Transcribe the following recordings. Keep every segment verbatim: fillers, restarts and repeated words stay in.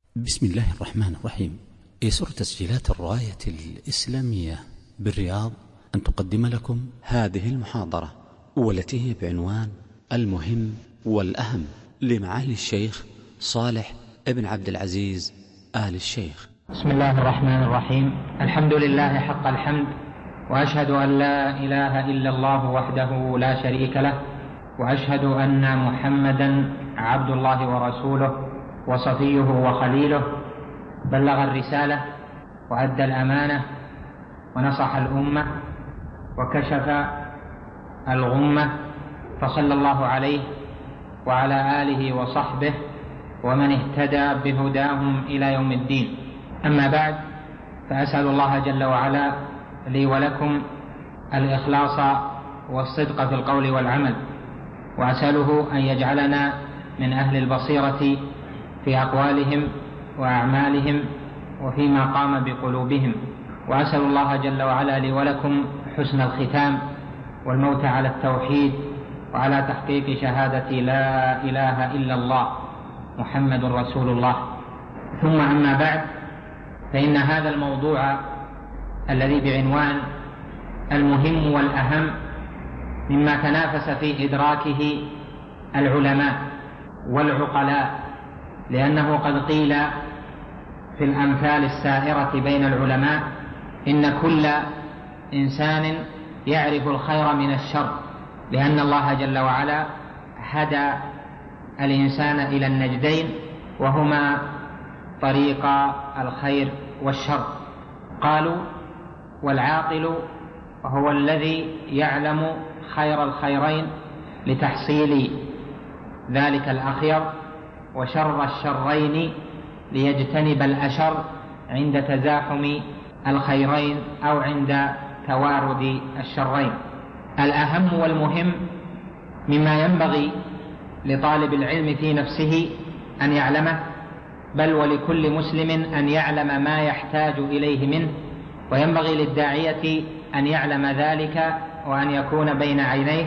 بسم الله الرحمن الرحيم. يسر تسجيلات الراية الإسلامية بالرياض أن تقدم لكم هذه المحاضرة، والتي هي بعنوان المهم والأهم لمعالي الشيخ صالح ابن عبد العزيز آل الشيخ. بسم الله الرحمن الرحيم. الحمد لله حق الحمد، وأشهد أن لا إله إلا الله وحده لا شريك له، وأشهد أن محمدا عبد الله ورسوله وصفيه وخليله، بلغ الرسالة وأدى الأمانة ونصح الأمة وكشف الغمة، فصلى الله عليه وعلى آله وصحبه ومن اهتدى بهداهم إلى يوم الدين. أما بعد، فأسأل الله جل وعلا لي ولكم الإخلاص والصدق في القول والعمل، وأسأله أن يجعلنا من أهل البصيرة في أقوالهم وأعمالهم وفيما قام بقلوبهم، وأسأل الله جل وعلا لي ولكم حسن الختام والموت على التوحيد وعلى تحقيق شهادة لا إله إلا الله محمد رسول الله. ثم أما بعد، فإن هذا الموضوع الذي بعنوان المهم والأهم مما تنافس في إدراكه العلماء والعقلاء، لأنه قد قيل في الأمثال السائرة بين العلماء إن كل إنسان يعرف الخير من الشر، لأن الله جل وعلا هدى الإنسان إلى النجدين، وهما طريق الخير والشر. قالوا: والعاقل هو الذي يعلم خير الخيرين لتحصيل ذلك الأخير، وشر الشرين ليجتنب الأشر عند تزاحم الخيرين أو عند توارد الشرين. الأهم والمهم مما ينبغي لطالب العلم في نفسه أن يعلمه، بل ولكل مسلم أن يعلم ما يحتاج إليه منه، وينبغي للداعية أن يعلم ذلك وأن يكون بين عينيه،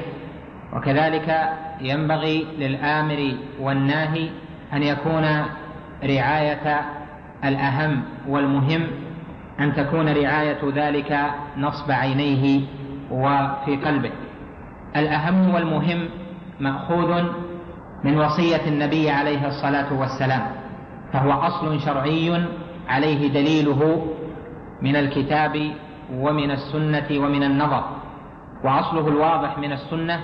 وكذلك ينبغي للآمر والناهي أن يكون رعاية الأهم والمهم، أن تكون رعاية ذلك نصب عينيه وفي قلبه. الأهم والمهم مأخوذ من وصية النبي عليه الصلاة والسلام، فهو أصل شرعي عليه دليله من الكتاب ومن السنة ومن النظر. وأصله الواضح من السنة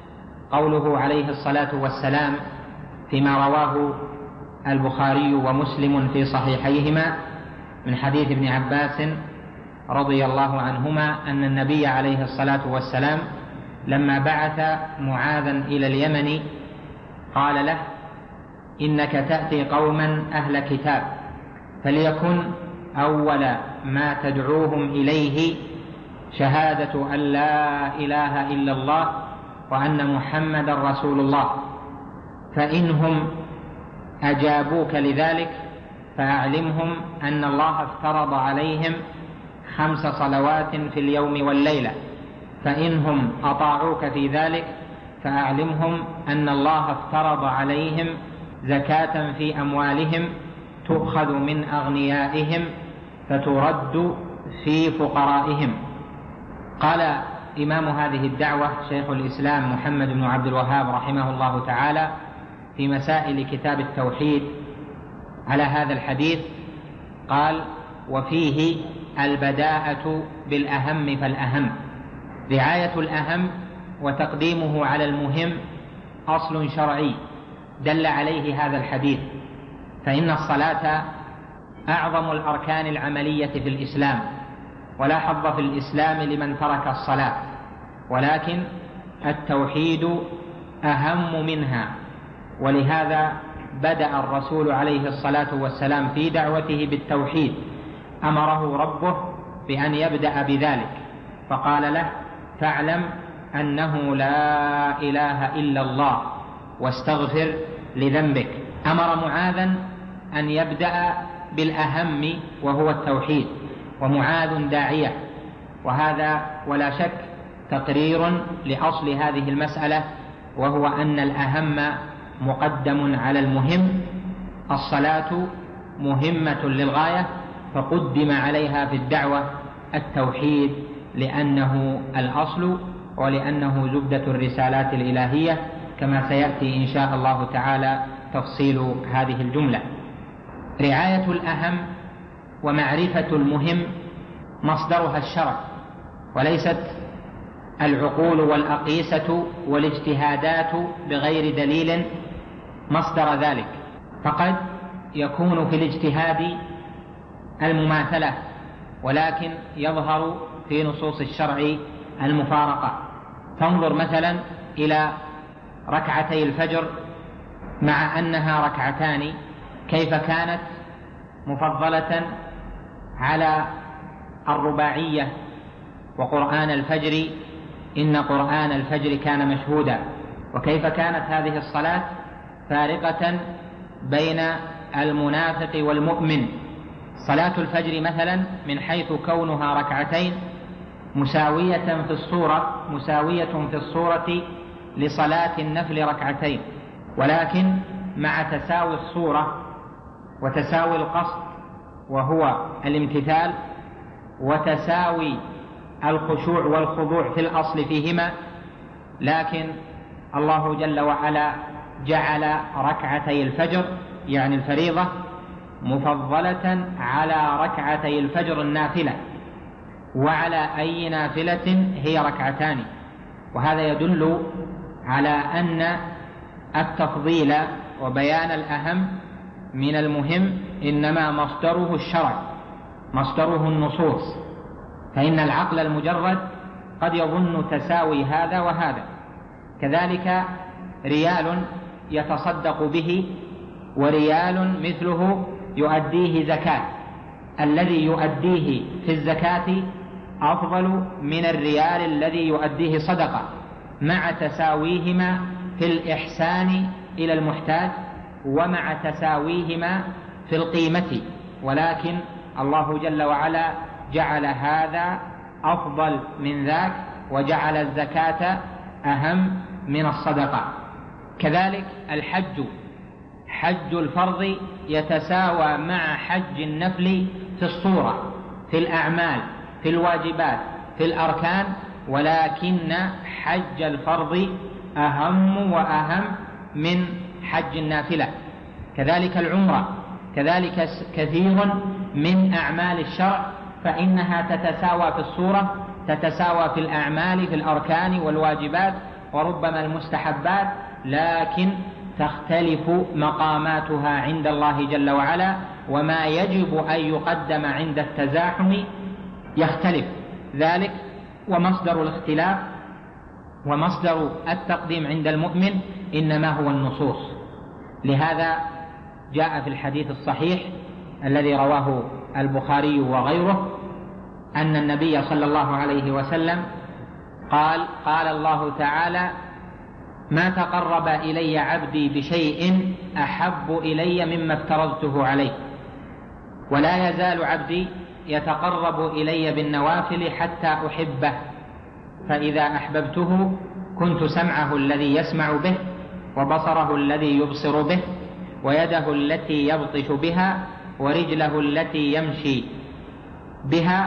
قوله عليه الصلاة والسلام فيما رواه البخاري ومسلم في صحيحيهما من حديث ابن عباس رضي الله عنهما أن النبي عليه الصلاة والسلام لما بعث معاذا إلى اليمن قال له: إنك تأتي قوما أهل كتاب، فليكن أول ما تدعوهم إليه شهادة أن لا إله إلا الله وأن محمد رسول الله، فإنهم أجابوك لذلك فأعلمهم أن الله افترض عليهم خمس صلوات في اليوم والليلة، فإنهم أطاعوك في ذلك فأعلمهم أن الله افترض عليهم زكاة في أموالهم تؤخذ من أغنيائهم فترد في فقرائهم. قال إمام هذه الدعوة شيخ الإسلام محمد بن عبد الوهاب رحمه الله تعالى في مسائل كتاب التوحيد على هذا الحديث، قال: وفيه البداءة بالأهم فالأهم. رعاية الأهم وتقديمه على المهم أصل شرعي دل عليه هذا الحديث، فإن الصلاة أعظم الأركان العملية في الإسلام، ولا حظ في الإسلام لمن ترك الصلاة، ولكن التوحيد أهم منها، ولهذا بدأ الرسول عليه الصلاة والسلام في دعوته بالتوحيد، أمره ربه بأن يبدأ بذلك، فقال له: فاعلم أنه لا إله إلا الله واستغفر لذنبك. أمر معاذا أن يبدأ بالأهم وهو التوحيد، ومعاذ داعية، وهذا ولا شك تقرير لأصل هذه المسألة، وهو أن الأهم مقدم على المهم. الصلاة مهمة للغاية، فقدم عليها في الدعوة التوحيد لأنه الأصل ولأنه زبدة الرسالات الإلهية، كما سيأتي إن شاء الله تعالى تفصيل هذه الجملة. رعاية الأهم ومعرفة المهم مصدرها الشرع، وليست العقول والأقيسة والاجتهادات بغير دليل مصدر ذلك. فقد يكون في الاجتهاد المماثلة، ولكن يظهر في نصوص الشرع المفارقة. فانظر مثلا إلى ركعتي الفجر مع أنها ركعتان كيف كانت مفضلة على الرباعية، وقرآن الفجر إن قرآن الفجر كان مشهودا، وكيف كانت هذه الصلاة فارقة بين المنافق والمؤمن. صلاة الفجر مثلا من حيث كونها ركعتين مساوية في الصورة مساوية في الصورة لصلاة النفل ركعتين، ولكن مع تساوي الصورة وتساوي القصد وهو الامتثال وتساوي الخشوع والخضوع في الأصل فيهما، لكن الله جل وعلا جعل ركعتي الفجر يعني الفريضة مفضلة على ركعتي الفجر النافلة، وعلى أي نافلة هي ركعتان. وهذا يدل على أن التفضيل وبيان الأهم من المهم إنما مصدره الشرع، مصدره النصوص، فإن العقل المجرد قد يظن تساوي هذا وهذا. كذلك ريال يتصدق به وريال مثله يؤديه زكاة، الذي يؤديه في الزكاة أفضل من الريال الذي يؤديه صدقة، مع تساويهما في الإحسان إلى المحتاج ومع تساويهما في القيمة، ولكن الله جل وعلا جعل هذا أفضل من ذاك وجعل الزكاة أهم من الصدقة. كذلك الحج، حج الفرض يتساوى مع حج النفل في الصورة، في الأعمال، في الواجبات، في الأركان، ولكن حج الفرض أهم وأهم من حج النافلة. كذلك العمرة، كذلك كثير من أعمال الشرع فإنها تتساوى في الصورة، تتساوى في الأعمال، في الأركان والواجبات وربما المستحبات، لكن تختلف مقاماتها عند الله جل وعلا، وما يجب أن يقدم عند التزاحم يختلف ذلك. ومصدر الاختلاف ومصدر التقديم عند المؤمن إنما هو النصوص. لهذا جاء في الحديث الصحيح الذي رواه البخاري وغيره أن النبي صلى الله عليه وسلم قال: قال الله تعالى: ما تقرب إلي عبدي بشيء أحب إلي مما افترضته عليه، ولا يزال عبدي يتقرب إلي بالنوافل حتى أحبه، فإذا أحببته كنت سمعه الذي يسمع به، وبصره الذي يبصر به، ويده التي يبطش بها، ورجله التي يمشي بها،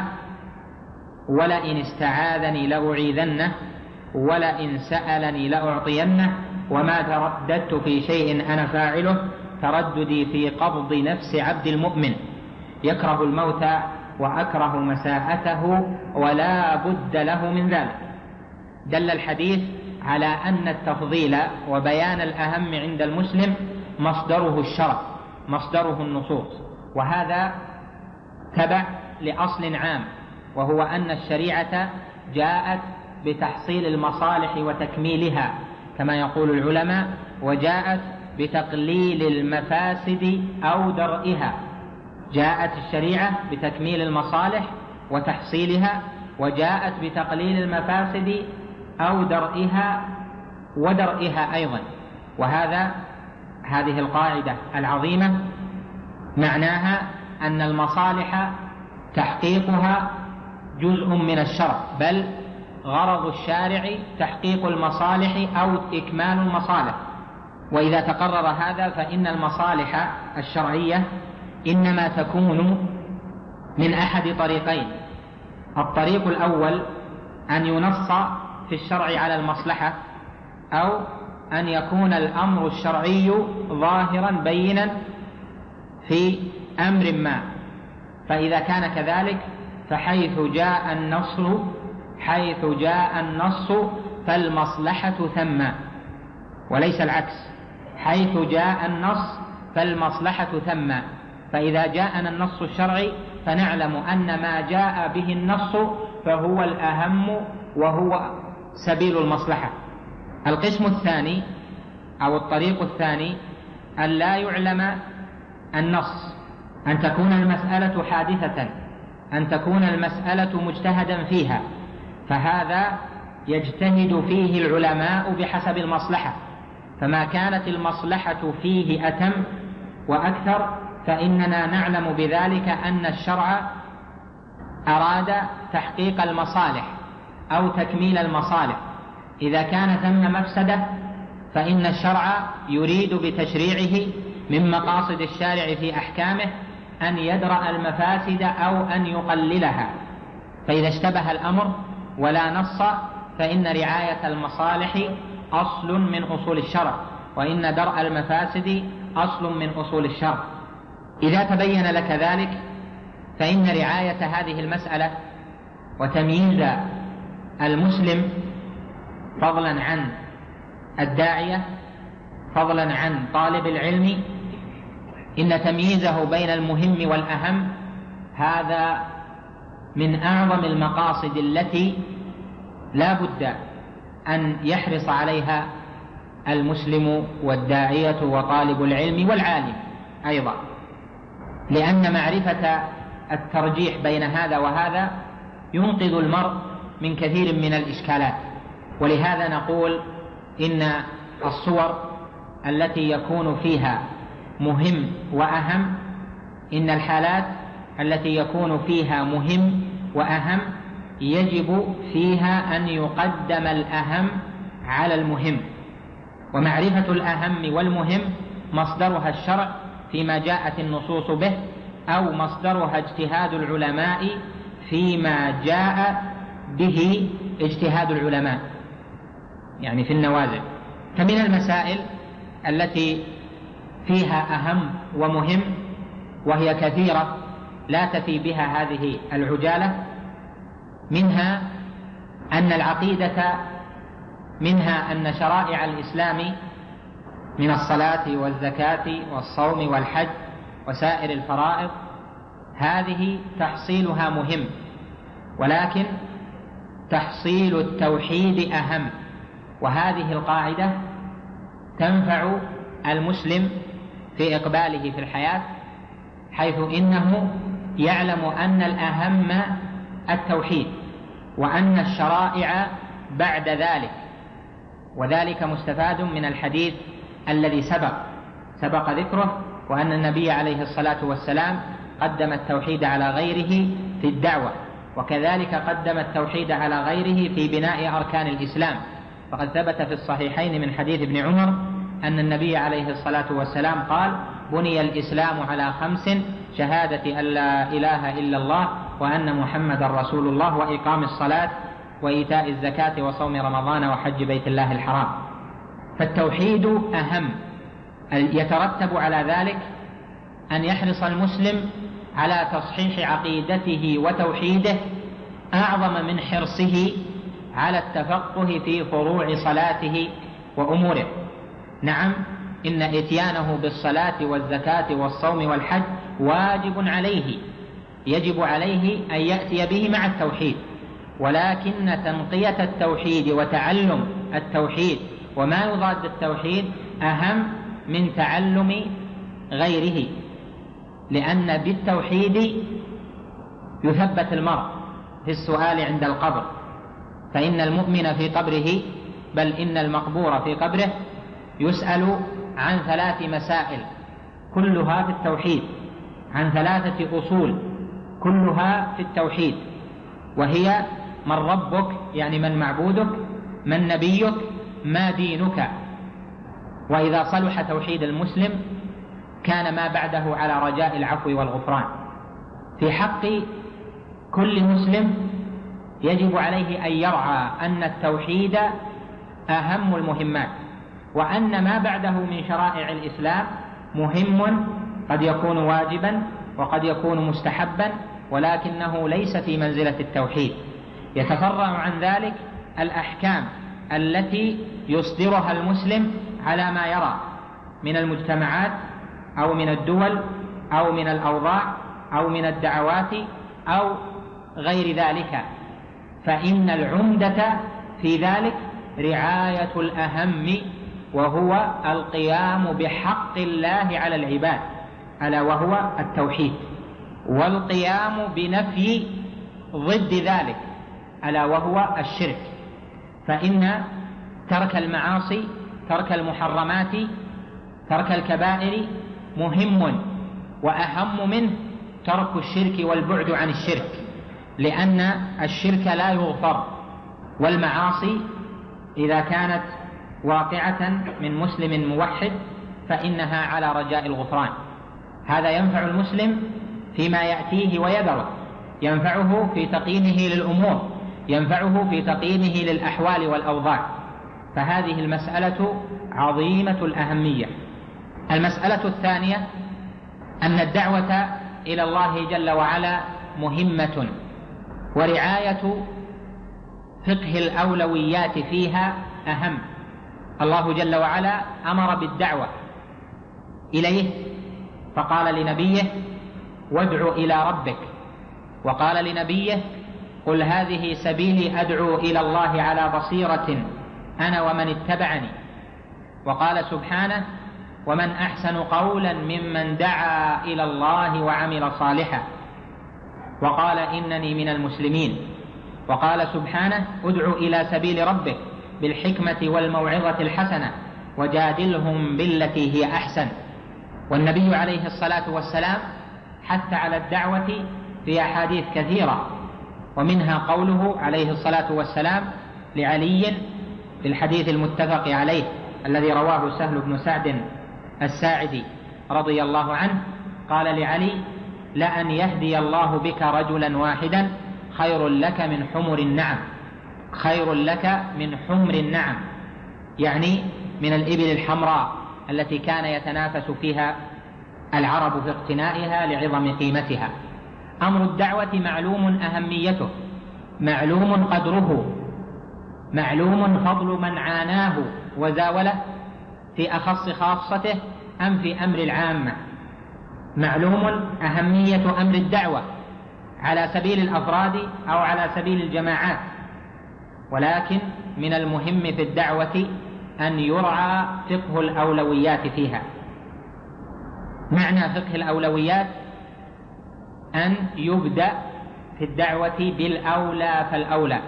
ولئن استعاذني لأعيذنه، ولئن سألني لأعطينه، وما ترددت في شيء أنا فاعله ترددي في قبض نفس عبد المؤمن، يكره الموت وأكره مساءته ولا بد له من ذلك. دل الحديث على أن التفضيل وبيان الأهم عند المسلم مصدره الشرع، مصدره النصوص، وهذا تبع لأصل عام، وهو أن الشريعة جاءت بتحصيل المصالح وتكميلها كما يقول العلماء، وجاءت بتقليل المفاسد أو درئها. جاءت الشريعة بتكميل المصالح وتحصيلها، وجاءت بتقليل المفاسد أو درئها ودرئها أيضا. وهذا هذه القاعدة العظيمة معناها أن المصالح تحقيقها جزء من الشرع، بل غرض الشارع تحقيق المصالح أو إكمال المصالح. وإذا تقرر هذا فإن المصالح الشرعية إنما تكون من أحد طريقين. الطريق الأول أن ينص في الشرع على المصلحة، أو أن يكون الأمر الشرعي ظاهرا بينا في أمر ما، فإذا كان كذلك فحيث جاء النص حيث جاء النص فالمصلحة ثم، وليس العكس، حيث جاء النص فالمصلحة ثم. فإذا جاءنا النص الشرعي فنعلم أن ما جاء به النص فهو الأهم وهو سبيل المصلحة. القسم الثاني أو الطريق الثاني أن لا يعلم النص، أن تكون المسألة حادثة، أن تكون المسألة مجتهدا فيها، فهذا يجتهد فيه العلماء بحسب المصلحة، فما كانت المصلحة فيه أتم وأكثر فإننا نعلم بذلك أن الشرع أراد تحقيق المصالح أو تكميل المصالح. إذا كان ثم مفسدة فإن الشرع يريد بتشريعه من مقاصد الشارع في أحكامه أن يدرأ المفاسد أو أن يقللها. فإذا اشتبه الأمر ولا نص فإن رعاية المصالح أصل من أصول الشرع، وإن درء المفاسد أصل من أصول الشرع. إذا تبين لك ذلك فإن رعاية هذه المسألة وتمييز المسلم فضلا عن الداعية فضلا عن طالب العلم، إن تمييزه بين المهم والأهم هذا من أعظم المقاصد التي لا بد أن يحرص عليها المسلم والداعية وطالب العلم والعالم أيضا، لأن معرفة الترجيح بين هذا وهذا ينقذ المرء من كثير من الإشكالات. ولهذا نقول إن الصور التي يكون فيها مهم وأهم، إن الحالات التي يكون فيها مهم وأهم يجب فيها أن يقدم الأهم على المهم، ومعرفة الأهم والمهم مصدرها الشرع فيما جاءت النصوص به، أو مصدرها اجتهاد العلماء فيما جاء به اجتهاد العلماء، يعني في النوازل. فمن المسائل التي فيها أهم ومهم وهي كثيرة لا تفي بها هذه العجالة، منها أن العقيدة منها أن شرائع الإسلام من الصلاة والزكاة والصوم والحج وسائر الفرائض هذه تحصيلها مهم، ولكن تحصيل التوحيد أهم. وهذه القاعدة تنفع المسلم في إقباله في الحياة، حيث إنه يعلم أن الأهم التوحيد، وأن الشرائع بعد ذلك، وذلك مستفاد من الحديث الذي سبق سبق ذكره، وأن النبي عليه الصلاة والسلام قدم التوحيد على غيره في الدعوة، وكذلك قدم التوحيد على غيره في بناء أركان الإسلام. فقد ثبت في الصحيحين من حديث ابن عمر أن النبي عليه الصلاة والسلام قال: بني الإسلام على خمس: شهادة أن لا إله إلا الله وأن محمد رسول الله، وإقام الصلاة، وإيتاء الزكاة، وصوم رمضان، وحج بيت الله الحرام. فالتوحيد أهم. يترتب على ذلك أن يحرص المسلم على تصحيح عقيدته وتوحيده أعظم من حرصه على التفقه في فروع صلاته وأموره. نعم، إن إتيانه بالصلاة والزكاة والصوم والحج واجب عليه، يجب عليه أن يأتي به مع التوحيد، ولكن تنقية التوحيد وتعلم التوحيد وما يضاد التوحيد أهم من تعلم غيره، لأن بالتوحيد يثبت المرء في السؤال عند القبر، فإن المؤمن في قبره، بل إن المقبور في قبره يسأل عن ثلاث مسائل كلها في التوحيد، عن ثلاثة أصول كلها في التوحيد، وهي: من ربك، يعني من معبودك، من نبيك، ما دينك. وإذا صلح توحيد المسلم كان ما بعده على رجاء العفو والغفران. في حق كل مسلم يجب عليه أن يرعى أن التوحيد أهم المهمات، وأن ما بعده من شرائع الإسلام مهم، قد يكون واجبا وقد يكون مستحبا، ولكنه ليس في منزلة التوحيد. يتفرع عن ذلك الأحكام التي يصدرها المسلم على ما يرى من المجتمعات أو من الدول أو من الأوضاع أو من الدعوات أو غير ذلك، فإن العمدة في ذلك رعاية الأهم، وهو القيام بحق الله على العباد، ألا وهو التوحيد، والقيام بنفي ضد ذلك، ألا وهو الشرك. فإن ترك المعاصي، ترك المحرمات، ترك الكبائر مهم، وأهم منه ترك الشرك والبعد عن الشرك، لأن الشرك لا يغفر، والمعاصي إذا كانت واقعة من مسلم موحد فإنها على رجاء الغفران. هذا ينفع المسلم فيما يأتيه ويذره، ينفعه في تقييمه للأمور، ينفعه في تقييمه للأحوال والأوضاع. فهذه المسألة عظيمة الأهمية. المسألة الثانية أن الدعوة إلى الله جل وعلا مهمة، ورعاية فقه الأولويات فيها أهم. الله جل وعلا أمر بالدعوة إليه، فقال لنبيه: وادع إلى ربك، وقال لنبيه: قل هذه سبيلي أدعو إلى الله على بصيرة أنا ومن اتبعني. وقال سبحانه: ومن أحسن قولا ممن دعا إلى الله وعمل صالحا. وقال: إنني من المسلمين. وقال سبحانه: ادع إلى سبيل ربك بالحكمة والموعظة الحسنة وجادلهم بالتي هي أحسن. والنبي عليه الصلاة والسلام حث على الدعوة في أحاديث كثيرة، ومنها قوله عليه الصلاة والسلام لعلي في الحديث المتفق عليه الذي رواه سهل بن سعد الساعدي رضي الله عنه، قال لعلي: لأن يهدي الله بك رجلا واحدا خير لك من حمر النعم. خير لك من حمر النعم، يعني من الإبل الحمراء التي كان يتنافس فيها العرب في اقتنائها لعظم قيمتها. أمر الدعوة معلوم أهميته، معلوم قدره، معلوم فضل من عاناه وزاوله في أخص خاصته أم في أمر العامة. معلوم أهمية أمر الدعوة على سبيل الأفراد أو على سبيل الجماعات، ولكن من المهم في الدعوة أن يرعى فقه الأولويات فيها. معنى فقه الأولويات أن يبدأ في الدعوة بالأولى فالأولى.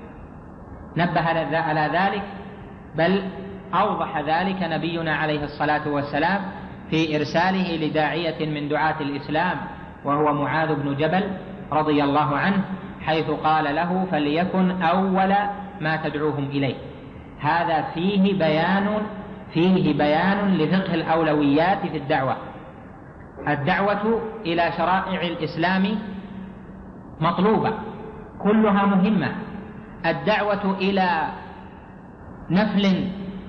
نبه على ذلك، بل أوضح ذلك نبينا عليه الصلاة والسلام في إرساله لداعية من دعاة الإسلام وهو معاذ بن جبل رضي الله عنه، حيث قال له: فليكن أول ما تدعوهم إليه. هذا فيه بيان فيه بيان لفقه الأولويات في الدعوة. الدعوة إلى شرائع الإسلام مطلوبة، كلها مهمة. الدعوة إلى نفل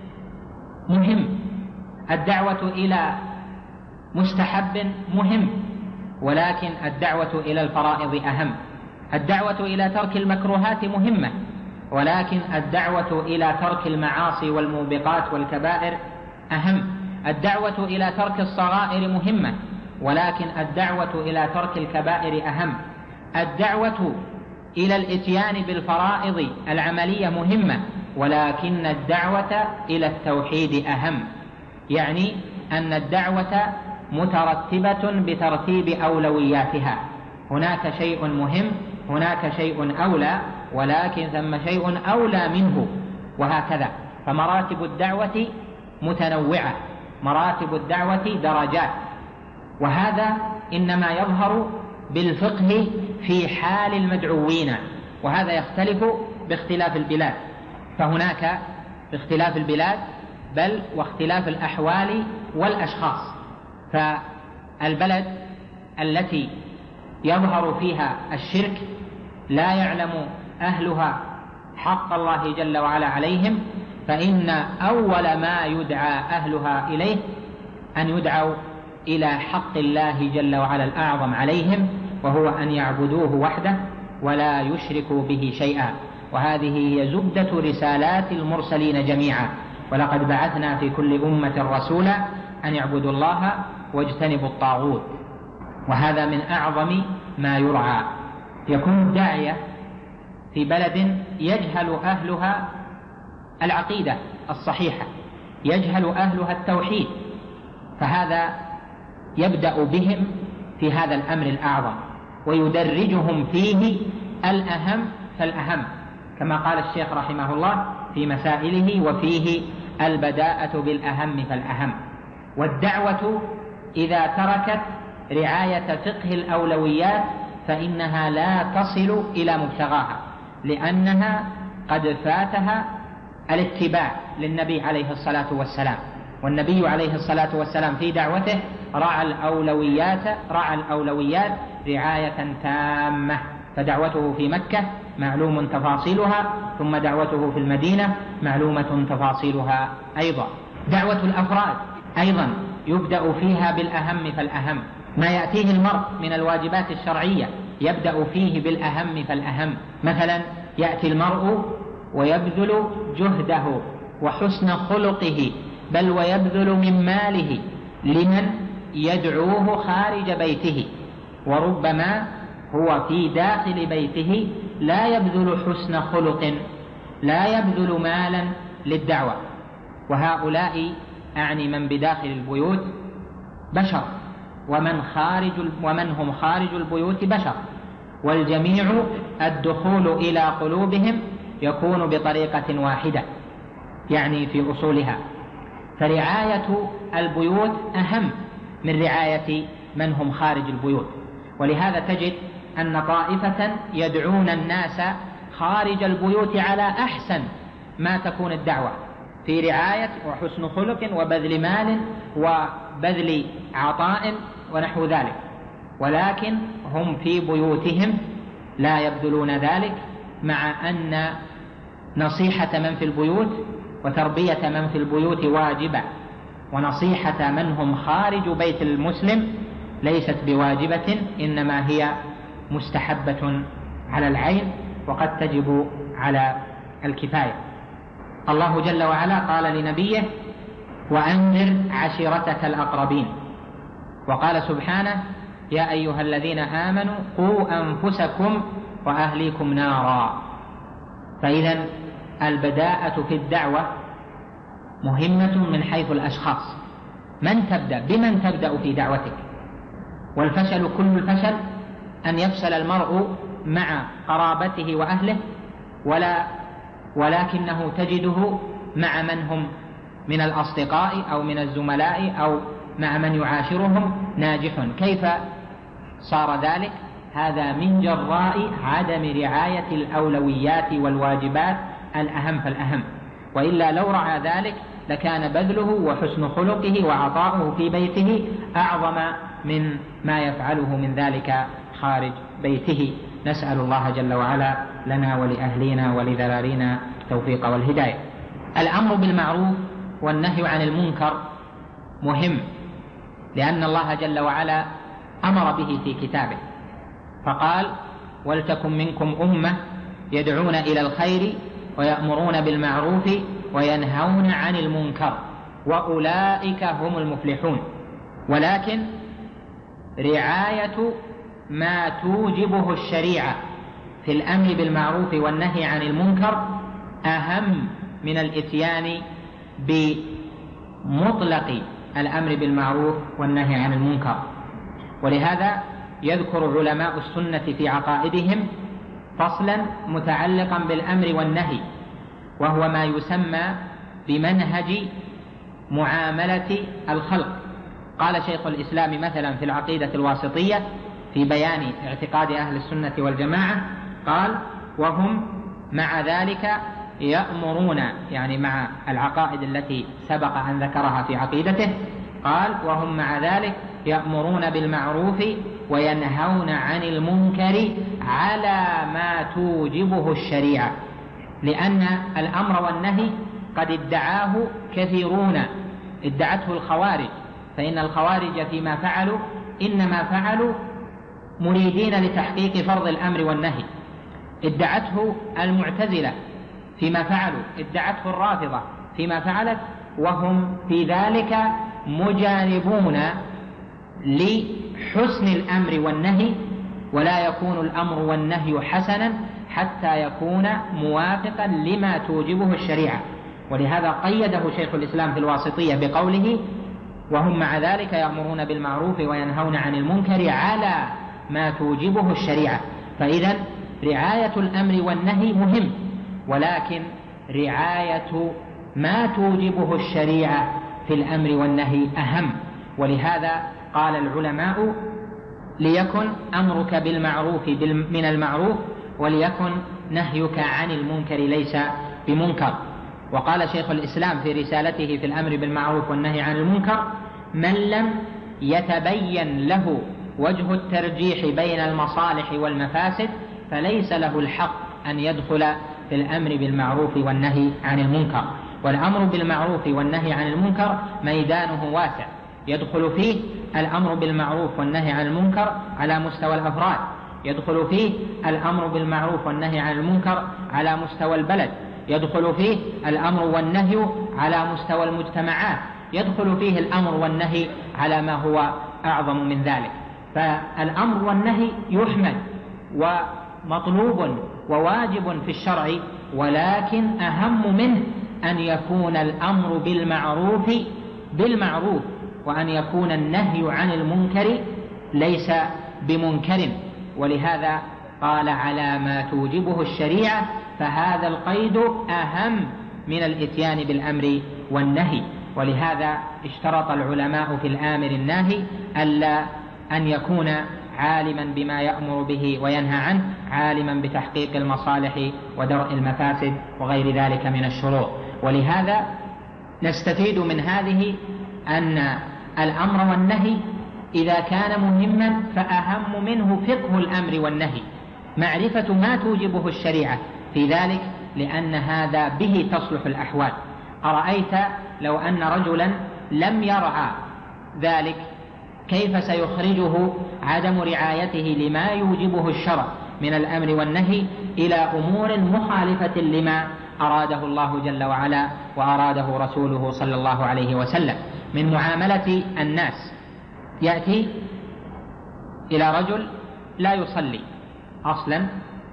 مهم، الدعوة إلى مستحب مهم، ولكن الدعوة إلى الفرائض أهم. الدعوة إلى ترك المكروهات مهمة، ولكن الدعوة إلى ترك المعاصي والموبقات والكبائر أهم. الدعوة إلى ترك الصغائر مهمة، ولكن الدعوة إلى ترك الكبائر أهم. الدعوة إلى الإتيان بالفرائض العملية مهمة، ولكن الدعوة إلى التوحيد أهم. يعني أن الدعوة مترتبة بترتيب أولوياتها، هناك شيء مهم، هناك شيء أولى، ولكن ثم شيء أولى منه، وهكذا. فمراتب الدعوة متنوعة، مراتب الدعوة درجات، وهذا إنما يظهر بالفقه في حال المدعوين، وهذا يختلف باختلاف البلاد. فهناك باختلاف البلاد بل واختلاف الأحوال والأشخاص، فالبلد التي يظهر فيها الشرك لا يعلم أهلها حق الله جل وعلا عليهم، فإن أول ما يدعى أهلها إليه أن يدعوا إلى حق الله جل وعلا الأعظم عليهم، وهو أن يعبدوه وحده ولا يشركوا به شيئا. وهذه هي زبدة رسالات المرسلين جميعا: ولقد بعثنا في كل أمة رسولا أن يعبدوا الله واجتنبوا الطاغوت. وهذا من أعظم ما يرعى. يكون الداعية في بلد يجهل أهلها العقيدة الصحيحة، يجهل أهلها التوحيد، فهذا يبدأ بهم في هذا الأمر الأعظم ويدرجهم فيه الأهم فالأهم، كما قال الشيخ رحمه الله في مسائله: وفيه البداءة بالأهم فالأهم. والدعوة إذا تركت رعاية فقه الأولويات فإنها لا تصل إلى مبتغاها، لأنها قد فاتها الاتباع للنبي عليه الصلاة والسلام. والنبي عليه الصلاة والسلام في دعوته رعى الأولويات رعى الأولويات رعاية تامة، فدعوته في مكة معلوم تفاصيلها، ثم دعوته في المدينة معلومة تفاصيلها أيضا. دعوة الأفراد أيضا يبدأ فيها بالأهم فالأهم. ما يأتيه المرء من الواجبات الشرعية يبدأ فيه بالأهم فالأهم. مثلا يأتي المرء ويبذل جهده وحسن خلقه، بل ويبذل من ماله لمن يدعوه خارج بيته، وربما هو في داخل بيته لا يبذل حسن خلق، لا يبذل مالا للدعوة. وهؤلاء أعني من بداخل البيوت بشر، ومن خارج ومن هم خارج البيوت بشر، والجميع الدخول إلى قلوبهم يكون بطريقة واحدة، يعني في أصولها. فرعاية البيوت أهم من رعاية من هم خارج البيوت. ولهذا تجد أن طائفة يدعون الناس خارج البيوت على أحسن ما تكون الدعوة، في رعاية وحسن خلق وبذل مال وبذل عطاء ونحو ذلك، ولكن هم في بيوتهم لا يبذلون ذلك، مع أن نصيحة من في البيوت وتربية من في البيوت واجبة، ونصيحة من هم خارج بيت المسلم ليست بواجبة، إنما هي مستحبة على العين وقد تجب على الكفاية. الله جل وعلا قال لنبيه: وأنذر عشيرتك الأقربين. وقال سبحانه: يا أيها الذين آمنوا قوا أنفسكم وأهليكم نارا. فإذا البداءة في الدعوة مهمة من حيث الأشخاص. من تبدأ بمن تبدأ في دعوتك؟ والفشل كل الفشل أن يفشل المرء مع قرابته وأهله، ولا ولكنه تجده مع من هم من الأصدقاء أو من الزملاء أو مع من يعاشرهم ناجح. كيف صار ذلك؟ هذا من جراء عدم رعاية الأولويات والواجبات الأهم فالأهم، وإلا لو رعى ذلك لكان بذله وحسن خلقه وعطاؤه في بيته أعظم من ما يفعله من ذلك خارج بيته. نسأل الله جل وعلا لنا ولأهلنا ولذرارينا التوفيق والهداية. الأمر بالمعروف والنهي عن المنكر مهم، لأن الله جل وعلا أمر به في كتابه، فقال: ولتكن منكم أمة يدعون إلى الخير ويأمرون بالمعروف وينهون عن المنكر وأولئك هم المفلحون. ولكن رعاية ما توجبه الشريعة في الأمر بالمعروف والنهي عن المنكر أهم من الإتيان بمطلق الأمر بالمعروف والنهي عن المنكر. ولهذا يذكر علماء السنة في عقائدهم فصلا متعلقا بالأمر والنهي، وهو ما يسمى بمنهج معاملة الخلق. قال شيخ الإسلام مثلا في العقيدة الواسطية في بيان اعتقاد أهل السنة والجماعة، قال: وهم مع ذلك يأمرون، يعني مع العقائد التي سبق أن ذكرها في عقيدته، قال وهم مع ذلك يأمرون بالمعروف وينهون عن المنكر على ما توجبه الشريعة، لأن الأمر والنهي قد ادعاه كثيرون، ادعته الخوارج، فإن الخوارج فيما فعلوا إنما فعلوا مريدين لتحقيق فرض الأمر والنهي، ادعته المعتزلة فيما فعلوا، ادعته الرافضة فيما فعلت، وهم في ذلك مجانبون لحسن الأمر والنهي، ولا يكون الأمر والنهي حسنا حتى يكون موافقا لما توجبه الشريعة. ولهذا قيده شيخ الإسلام في الواسطية بقوله وهم مع ذلك يأمرون بالمعروف وينهون عن المنكر على ما توجبه الشريعة. فإذا رعاية الأمر والنهي مهم، ولكن رعاية ما توجبه الشريعة في الأمر والنهي أهم. ولهذا قال العلماء ليكن أمرك بالمعروف من المعروف وليكن نهيك عن المنكر ليس بمنكر. وقال شيخ الإسلام في رسالته في الأمر بالمعروف والنهي عن المنكر من لم يتبين له وجه الترجيح بين المصالح والمفاسد فليس له الحق أن يدخل في الأمر بالمعروف والنهي عن المنكر. والأمر بالمعروف والنهي عن المنكر ميدانه واسع، يدخل فيه الأمر بالمعروف والنهي عن المنكر على مستوى الأفراد، يدخل فيه الأمر بالمعروف والنهي عن المنكر على مستوى البلد، يدخل فيه الأمر والنهي على مستوى المجتمعات، يدخل فيه الأمر والنهي على ما هو أعظم من ذلك. فالأمر والنهي يحمد ومطلوب وواجب في الشرع، ولكن أهم منه أن يكون الأمر بالمعروف بالمعروف وأن يكون النهي عن المنكر ليس بمنكر. ولهذا قال على ما توجبه الشريعة، فهذا القيد أهم من الإتيان بالأمر والنهي. ولهذا اشترط العلماء في الآمر الناهي ألا أن يكون عالما بما يأمر به وينهى عنه، عالما بتحقيق المصالح ودرء المفاسد وغير ذلك من الشروط. ولهذا نستفيد من هذه أن الأمر والنهي إذا كان مهما فأهم منه فقه الأمر والنهي، معرفة ما توجبه الشريعة في ذلك، لأن هذا به تصلح الأحوال. أرأيت لو أن رجلا لم يرعى ذلك كيف سيخرجه عدم رعايته لما يوجبه الشرع من الأمر والنهي إلى أمور مخالفة لما أراده الله جل وعلا وأراده رسوله صلى الله عليه وسلم من معاملة الناس. يأتي إلى رجل لا يصلي أصلا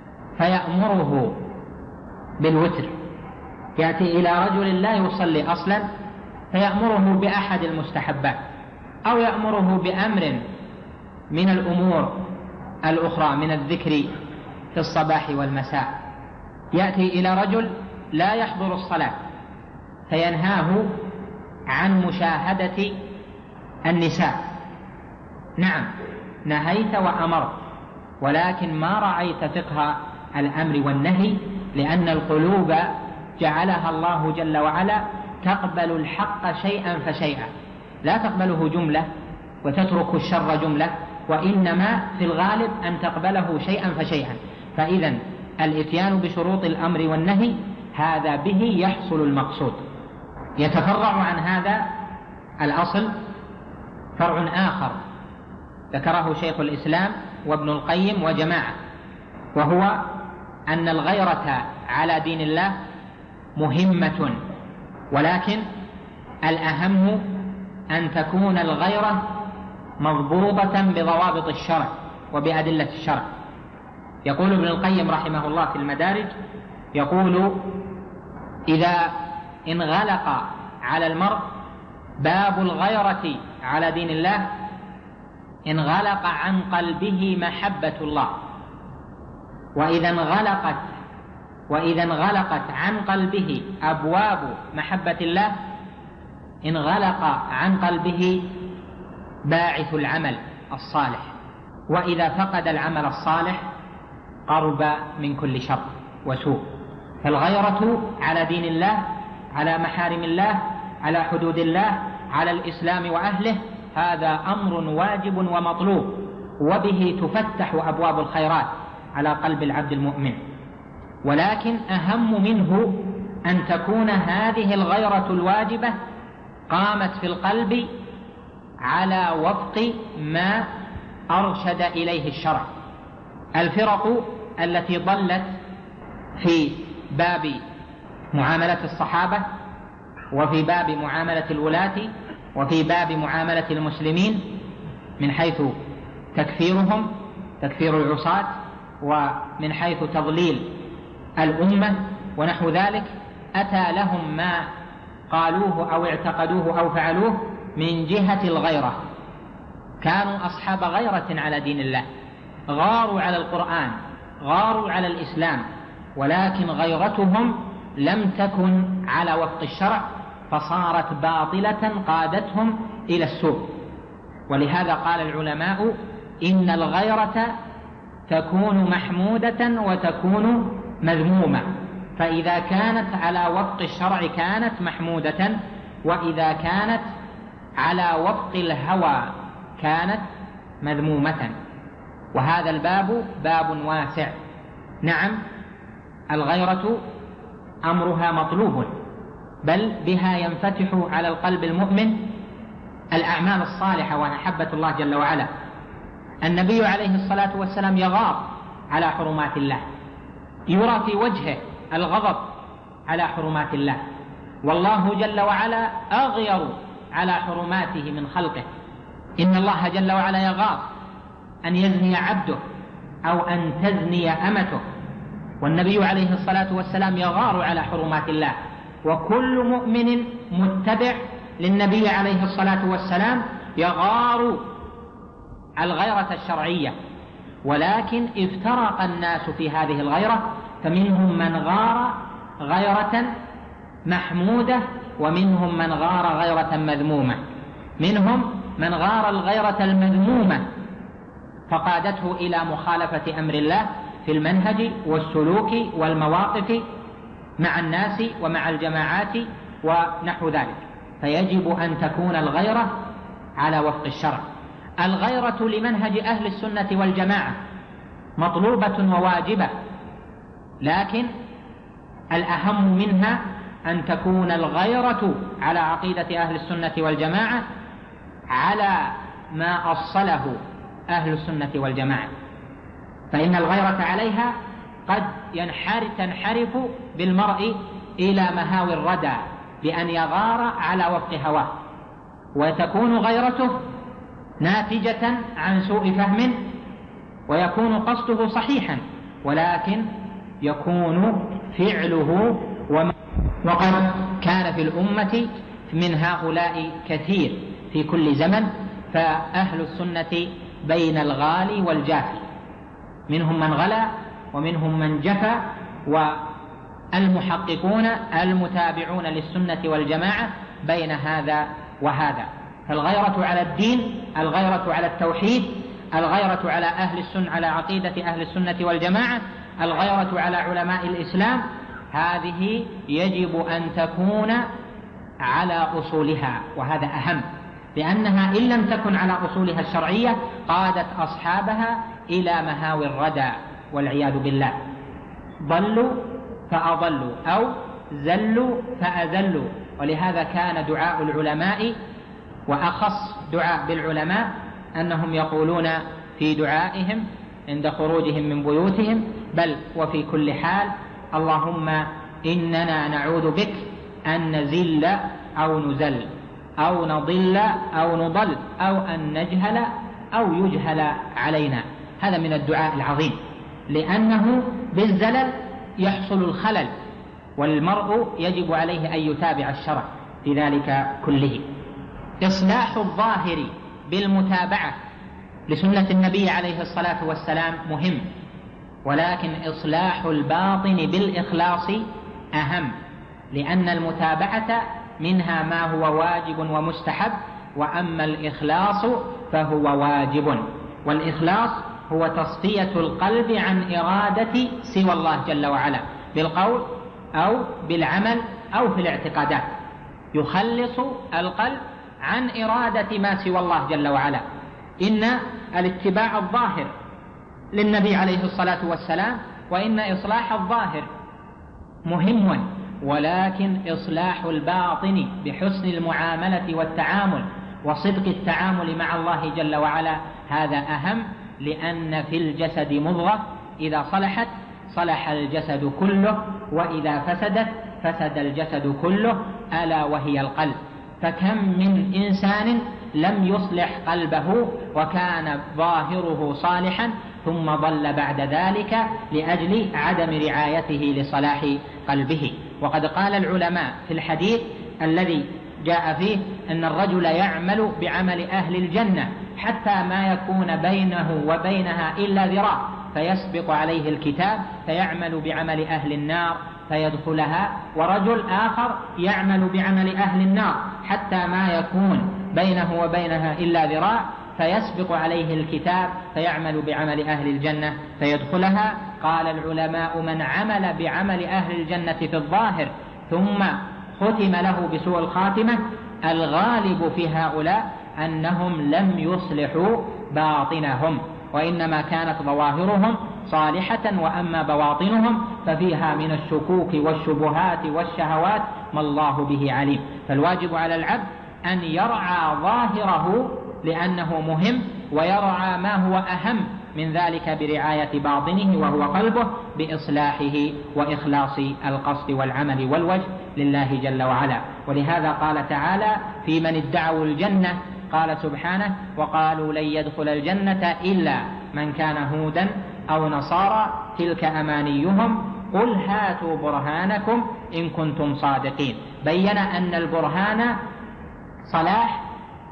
فيأمره بالوتر، يأتي إلى رجل لا يصلي أصلا فيأمره بأحد المستحبات، أو يأمره بأمر من الأمور الأخرى من الذكر في الصباح والمساء. يأتي إلى رجل لا يحضر الصلاة فينهاه عن مشاهدة النساء. نعم نهيت وأمرت، ولكن ما رأيت فقه الأمر والنهي، لأن القلوب جعلها الله جل وعلا تقبل الحق شيئا فشيئا، لا تقبله جملة وتترك الشر جملة، وإنما في الغالب أن تقبله شيئا فشيئا. فإذا الإتيان بشروط الأمر والنهي هذا به يحصل المقصود. يتفرع عن هذا الأصل فرع آخر ذكره شيخ الإسلام وابن القيم وجماعة، وهو أن الغيرة على دين الله مهمة، ولكن الأهم أن تكون الغيرة مضبوطة بضوابط الشرع وبأدلة الشرع. يقول ابن القيم رحمه الله في المدارج، يقول إذا انغلق على المرء باب الغيرة على دين الله انغلق عن قلبه محبة الله، وإذا انغلقت وإذا انغلقت عن قلبه أبواب محبة الله انغلق عن قلبه باعث العمل الصالح، وإذا فقد العمل الصالح قرب من كل شر وسوء. فالغيرة على دين الله، على محارم الله، على حدود الله على الإسلام وأهله هذا أمر واجب ومطلوب، وبه تفتح أبواب الخيرات على قلب العبد المؤمن. ولكن أهم منه أن تكون هذه الغيرة الواجبة قامت في القلب على وفق ما أرشد إليه الشرع. الفرق التي ضلت في باب معاملة الصحابة، وفي باب معاملة الولاة، وفي باب معاملة المسلمين من حيث تكفيرهم تكفير العصاة، ومن حيث تضليل الأمة ونحو ذلك، أتى لهم ما قالوه أو اعتقدوه أو فعلوه من جهة الغيرة. كانوا أصحاب غيرة على دين الله، غاروا على القرآن، غاروا على الإسلام، ولكن غيرتهم لم تكن على وفق الشرع، فصارت باطلة قادتهم إلى السوء. ولهذا قال العلماء إن الغيرة تكون محمودة وتكون مذمومة، فإذا كانت على وفق الشرع كانت محمودة، وإذا كانت على وفق الهوى كانت مذمومة. وهذا الباب باب واسع. نعم، الغيرة أمرها مطلوب، بل بها ينفتح على القلب المؤمن الأعمال الصالحة ومحبة الله جل وعلا. النبي عليه الصلاة والسلام يغار على حرمات الله، يرى في وجهه الغضب على حرمات الله، والله جل وعلا أغير على حرماته من خلقه. إن الله جل وعلا يغار أن يزني عبده أو أن تزني أمته، والنبي عليه الصلاة والسلام يغار على حرمات الله. وكل مؤمن متبع للنبي عليه الصلاة والسلام يغار الغيرة الشرعية، ولكن افترق الناس في هذه الغيرة، فمنهم من غار غيرة محمودة، ومنهم من غار غيرة مذمومة. منهم من غار الغيرة المذمومة فقادته إلى مخالفة أمر الله في المنهج والسلوك والمواقف مع الناس ومع الجماعات ونحو ذلك، فيجب أن تكون الغيرة على وفق الشرع. الغيرة لمنهج أهل السنة والجماعة مطلوبة وواجبة، لكن الأهم منها أن تكون الغيرة على عقيدة أهل السنة والجماعة على ما أصله أهل السنة والجماعة، فإن الغيرة عليها قد ينحرف تنحرف بالمرء إلى مهاوي الردى بأن يغار على وفق هواه، وتكون غيرته ناتجة عن سوء فهم، ويكون قصده صحيحا، ولكن يكون فعله وما وقد كان في الأمة من هؤلاء كثير في كل زمن. فأهل السنة بين الغالي والجافي، منهم من غلا ومنهم من جفى، والمحققون المتابعون للسنة والجماعة بين هذا وهذا. فالغيرة على الدين، الغيرة على التوحيد، الغيرة على أهل السنة على عقيدة أهل السنة والجماعة، الغيرة على علماء الإسلام، هذه يجب أن تكون على أصولها، وهذا أهم، لأنها إن لم تكن على أصولها الشرعية قادت أصحابها إلى مهاوي الردى والعياذ بالله. ضلوا فأضلوا أو زلوا فأزلوا. ولهذا كان دعاء العلماء، وأخص دعاء بالعلماء، أنهم يقولون في دعائهم عند خروجهم من بيوتهم بل وفي كل حال: اللهم إننا نعوذ بك أن نزل أو نزل أو نضل أو نضل أو أن نجهل أو يجهل علينا. هذا من الدعاء العظيم، لأنه بالزلل يحصل الخلل، والمرء يجب عليه أن يتابع الشرع في ذلك كله. إصلاح الظاهر بالمتابعة لسنة النبي عليه الصلاة والسلام مهم، ولكن إصلاح الباطن بالإخلاص أهم، لأن المتابعة منها ما هو واجب ومستحب، وأما الإخلاص فهو واجب. والإخلاص هو تصفية القلب عن إرادة سوى الله جل وعلا بالقول أو بالعمل أو في الاعتقادات. يخلص القلب عن إرادة ما سوى الله جل وعلا. إن الاتباع الظاهر للنبي عليه الصلاة والسلام وإن إصلاح الظاهر مهم، ولكن إصلاح الباطن بحسن المعاملة والتعامل وصدق التعامل مع الله جل وعلا هذا أهم، لأن في الجسد مضغة إذا صلحت صلح الجسد كله، وإذا فسدت فسد الجسد كله، ألا وهي القلب. فكم من إنسان لم يصلح قلبه وكان ظاهره صالحا ثم ضل بعد ذلك لأجل عدم رعايته لصلاح قلبه. وقد قال العلماء في الحديث الذي جاء فيه أن الرجل يعمل بعمل أهل الجنة حتى ما يكون بينه وبينها إلا ذراع فيسبق عليه الكتاب فيعمل بعمل أهل النار فيدخلها، ورجل آخر يعمل بعمل أهل النار حتى ما يكون بينه وبينها إلا ذراع فيسبق عليه الكتاب فيعمل بعمل أهل الجنة فيدخلها. قال العلماء: من عمل بعمل أهل الجنة في الظاهر ثم ختم له بسوء الخاتمة، الغالب في هؤلاء أنهم لم يصلحوا باطنهم، وإنما كانت ظواهرهم صالحة، وأما بواطنهم ففيها من الشكوك والشبهات والشهوات ما الله به عليم. فالواجب على العبد أن يرعى ظاهره لأنه مهم، ويرعى ما هو أهم من ذلك برعاية باطنه وهو قلبه بإصلاحه وإخلاص القصد والعمل والوجه لله جل وعلا. ولهذا قال تعالى في من ادعوا الجنة قال سبحانه: وقالوا لن يدخل الجنة إلا من كان هودا أو نصارى تلك أمانيهم قل هاتوا برهانكم إن كنتم صادقين. بين أن البرهان صلاح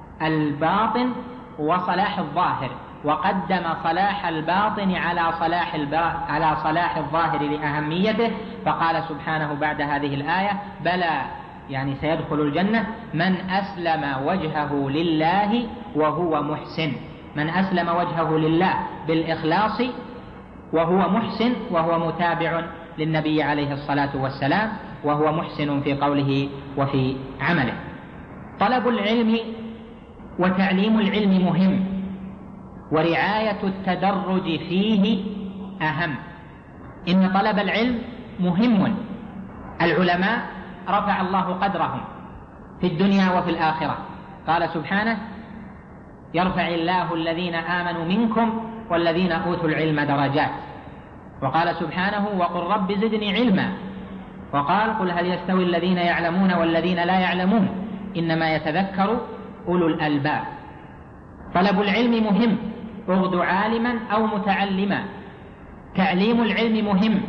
الباطن وصلاح الظاهر، وقدم صلاح الباطن على صلاح على صلاح الظاهر لأهميته، فقال سبحانه بعد هذه الآية: بلى، يعني سيدخل الجنة من أسلم وجهه لله وهو محسن. من أسلم وجهه لله بالإخلاص وهو محسن، وهو متابع للنبي عليه الصلاة والسلام، وهو محسن في قوله وفي عمله. طلب العلم وتعليم العلم مهم، ورعاية التدرج فيه أهم. إن طلب العلم مهم. العلماء رفع الله قدرهم في الدنيا وفي الآخرة. قال سبحانه: يرفع الله الذين آمنوا منكم والذين أوتوا العلم درجات. وقال سبحانه: وقل رب زدني علما. وقال: قل هل يستوي الذين يعلمون والذين لا يعلمون إنما يتذكر أولو الألباب. طلب العلم مهم، اغد عالما أو متعلما. تعليم العلم مهم،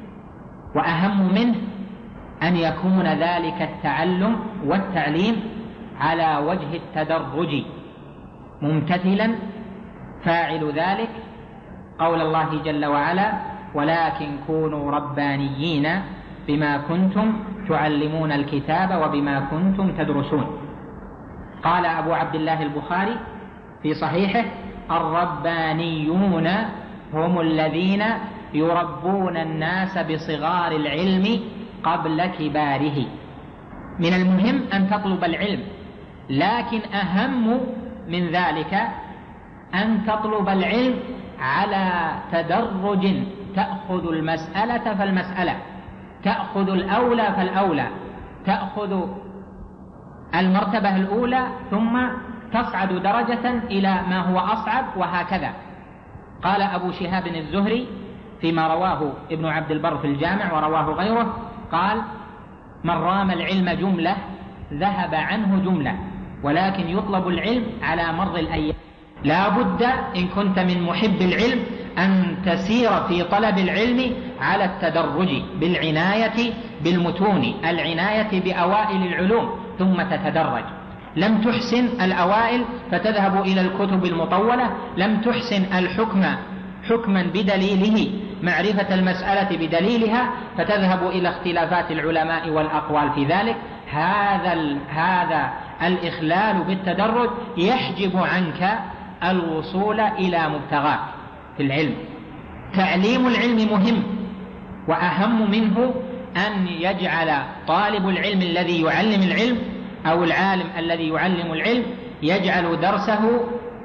وأهم منه أن يكون ذلك التعلم والتعليم على وجه التدرج ممتثلا فاعل ذلك قول الله جل وعلا: ولكن كونوا ربانيين بما كنتم تعلمون الكتاب وبما كنتم تدرسون. قال أبو عبد الله البخاري في صحيحه: الربانيون هم الذين يربون الناس بصغار العلم قبل كباره. من المهم أن تطلب العلم، لكن أهم من ذلك أن تطلب العلم على تدرج، تأخذ المسألة فالمسألة، تأخذ الأولى فالأولى، تأخذ المرتبة الأولى ثم تصعد درجة إلى ما هو أصعب، وهكذا. قال أبو شهاب الزهري فيما رواه ابن عبد البر في الجامع ورواه غيره، قال: من رام العلم جملة ذهب عنه جملة، ولكن يطلب العلم على مر الأيام. لا بد إن كنت من محب العلم أن تسير في طلب العلم على التدرج بالعناية بالمتون، العناية بأوائل العلوم ثم تتدرج. لم تحسن الأوائل فتذهب إلى الكتب المطولة، لم تحسن الحكم حكما بدليله، معرفة المسألة بدليلها، فتذهب إلى اختلافات العلماء والأقوال في ذلك. هذا هذا الإخلال بالتدرج يحجب عنك الوصول إلى مبتغاك في العلم. تعليم العلم مهم، وأهم منه أن يجعل طالب العلم الذي يعلم العلم أو العالم الذي يعلم العلم يجعل درسه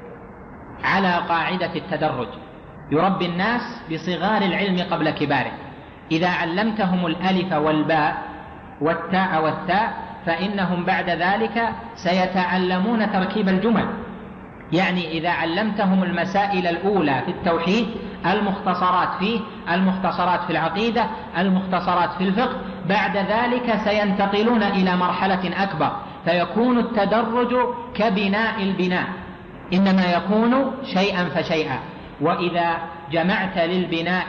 على قاعدة التدرج، يربي الناس بصغار العلم قبل كباره. إذا علمتهم الألف والباء والتاء والثاء فإنهم بعد ذلك سيتعلمون تركيب الجمل. يعني إذا علمتهم المسائل الأولى في التوحيد، المختصرات فيه، المختصرات في العقيدة، المختصرات في الفقه، بعد ذلك سينتقلون إلى مرحلة أكبر، فيكون التدرج كبناء البناء، إنما يكون شيئا فشيئا. وإذا جمعت للبناء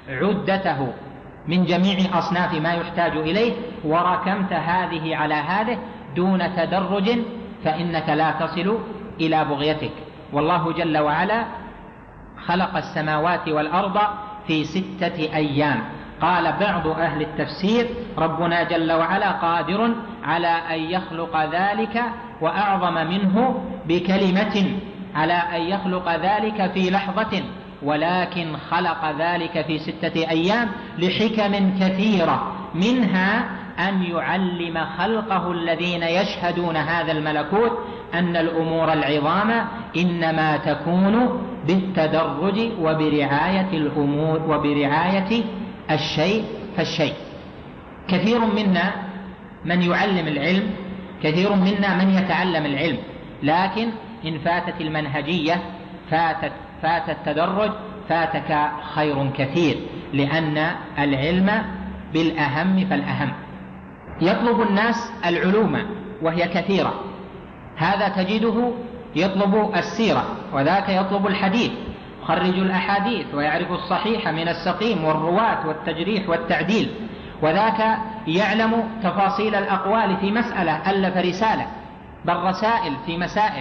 عدته من جميع أصناف ما يحتاج إليه وركمت هذه على هذه دون تدرج فإنك لا تصل إلى بغيتك. والله جل وعلا خلق السماوات والأرض في ستة أيام. قال بعض أهل التفسير ربنا جل وعلا قادر على أن يخلق ذلك وأعظم منه بكلمة، على أن يخلق ذلك في لحظة، ولكن خلق ذلك في ستة أيام لحكم كثيرة، منها أن يعلم خلقه الذين يشهدون هذا الملكوت أن الأمور العظام إنما تكون بالتدرج وبرعاية الأمور وبرعاية الشيء فالشيء. كثير منا من يعلم العلم، كثير منا من يتعلم العلم، لكن إن فاتت المنهجية فاتت فات التدرج فاتك خير كثير، لأن العلم بالأهم فالأهم. يطلب الناس العلوم وهي كثيرة، هذا تجده يطلب السيرة، وذاك يطلب الحديث، يخرج الأحاديث ويعرف الصحيح من السقيم والرواة والتجريح والتعديل، وذاك يعلم تفاصيل الأقوال في مسألة، ألف رسالة، بل رسائل في مسائل،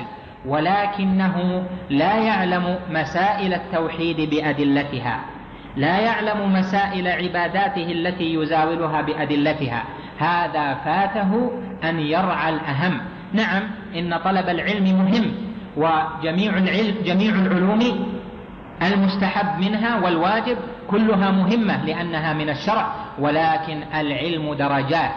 ولكنه لا يعلم مسائل التوحيد بأدلتها، لا يعلم مسائل عباداته التي يزاولها بأدلتها. هذا فاته أن يرعى الأهم. نعم، إن طلب العلم مهم، وجميع العلم جميع العلوم المستحب منها والواجب كلها مهمة لأنها من الشرع، ولكن العلم درجات،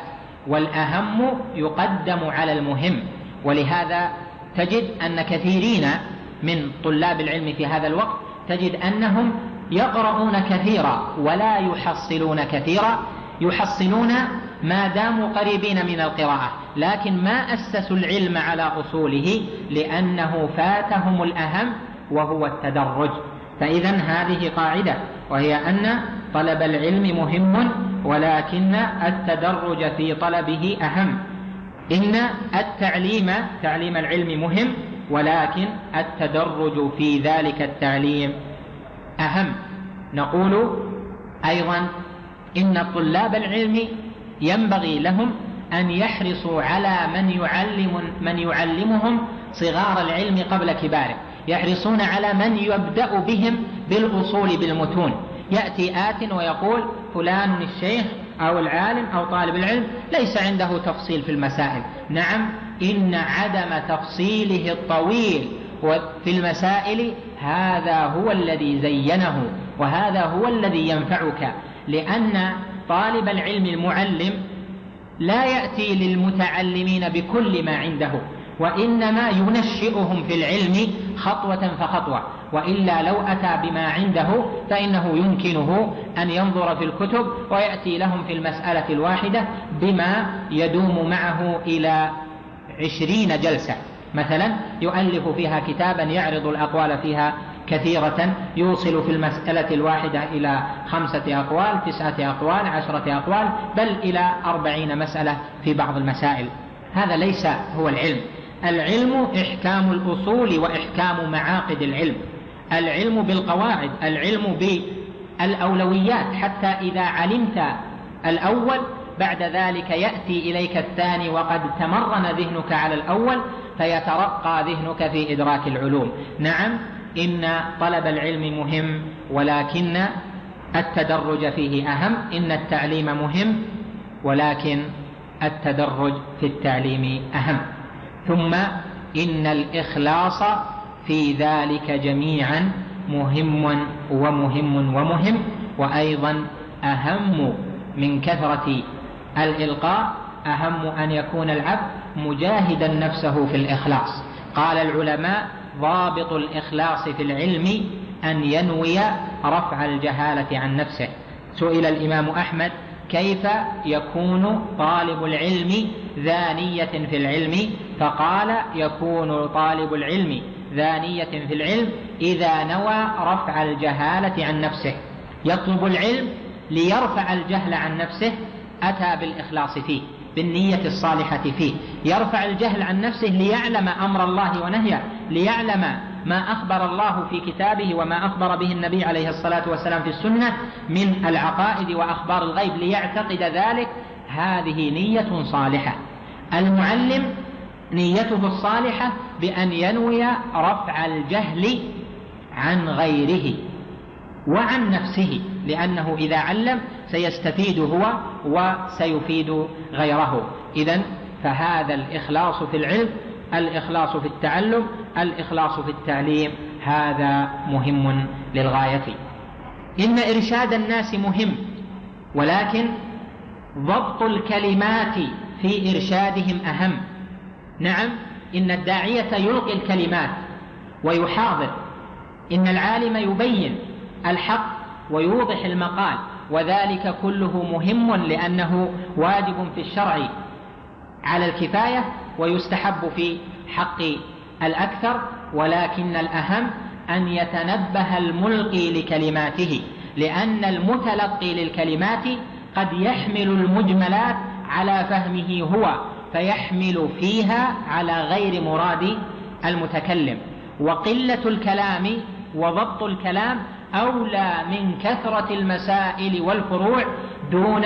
والأهم يقدم على المهم. ولهذا تجد أن كثيرين من طلاب العلم في هذا الوقت تجد أنهم يقرؤون كثيرا ولا يحصلون كثيرا، يحصلون ما داموا قريبين من القراءة، لكن ما أسسوا العلم على أصوله لأنه فاتهم الأهم وهو التدرج. فإذا هذه قاعدة، وهي أن طلب العلم مهم، ولكن التدرج في طلبه أهم. إن التعليم تعليم العلم مهم، ولكن التدرج في ذلك التعليم أهم. نقول أيضا إن طلاب العلم ينبغي لهم أن يحرصوا على من يعلم من يعلمهم صغار العلم قبل كباره، يحرصون على من يبدأ بهم بالأصول بالمتون. يأتي آت ويقول فلان الشيخ أو العالم أو طالب العلم ليس عنده تفصيل في المسائل. نعم، إن عدم تفصيله الطويل في المسائل هذا هو الذي زينه، وهذا هو الذي ينفعك، لأن طالب العلم المعلم لا يأتي للمتعلمين بكل ما عنده، وإنما ينشئهم في العلم خطوة فخطوة، وإلا لو أتى بما عنده فإنه يمكنه أن ينظر في الكتب ويأتي لهم في المسألة الواحدة بما يدوم معه إلى عشرين جلسة، مثلا يؤلف فيها كتابا يعرض الأقوال فيها كثيرة، يوصل في المسألة الواحدة إلى خمسة أقوال، تسعة أقوال، عشرة أقوال، بل إلى أربعين مسألة في بعض المسائل. هذا ليس هو العلم. العلم إحكام الأصول وإحكام معاقد العلم، العلم بالقواعد، العلم بالأولويات، حتى إذا علمت الأول بعد ذلك يأتي إليك الثاني وقد تمرن ذهنك على الأول فيترقى ذهنك في إدراك العلوم. نعم، إن طلب العلم مهم، ولكن التدرج فيه أهم. إن التعليم مهم، ولكن التدرج في التعليم أهم. ثم إن الإخلاص في ذلك جميعا مهم ومهم ومهم، وأيضا أهم من كثرة الإلقاء، أهم أن يكون العبد مجاهدا نفسه في الإخلاص. قال العلماء: ضابط الإخلاص في العلم أن ينوي رفع الجهالة عن نفسه. سئل الإمام أحمد: كيف يكون طالب العلم ذا نية في العلم؟ فقال: يكون طالب العلم ذا نية في العلم إذا نوى رفع الجهالة عن نفسه. يطلب العلم ليرفع الجهل عن نفسه، أتى بالإخلاص فيه، بالنية الصالحة فيه. يرفع الجهل عن نفسه ليعلم أمر الله ونهيه، ليعلم ما أخبر الله في كتابه وما أخبر به النبي عليه الصلاة والسلام في السنة من العقائد وأخبار الغيب، ليعتقد ذلك. هذه نية صالحة. المعلم نيته الصالحة بأن ينوي رفع الجهل عن غيره وعن نفسه، لأنه إذا علم سيستفيد هو وسيفيد غيره. إذن فهذا الإخلاص في العلم، الإخلاص في التعلم، الإخلاص في التعليم، هذا مهم للغاية. إن إرشاد الناس مهم، ولكن ضبط الكلمات في إرشادهم أهم. نعم، إن الداعية يلقي الكلمات ويحاضر، إن العالم يبين الحق ويوضح المقال، وذلك كله مهم، لأنه واجب في الشرع على الكفاية ويستحب في حق الأكثر. ولكن الأهم أن يتنبه الملقي لكلماته، لأن المتلقي للكلمات قد يحمل المجملات على فهمه هو، فيحمل فيها على غير مراد المتكلم. وقلة الكلام وضبط الكلام أولى من كثرة المسائل والفروع دون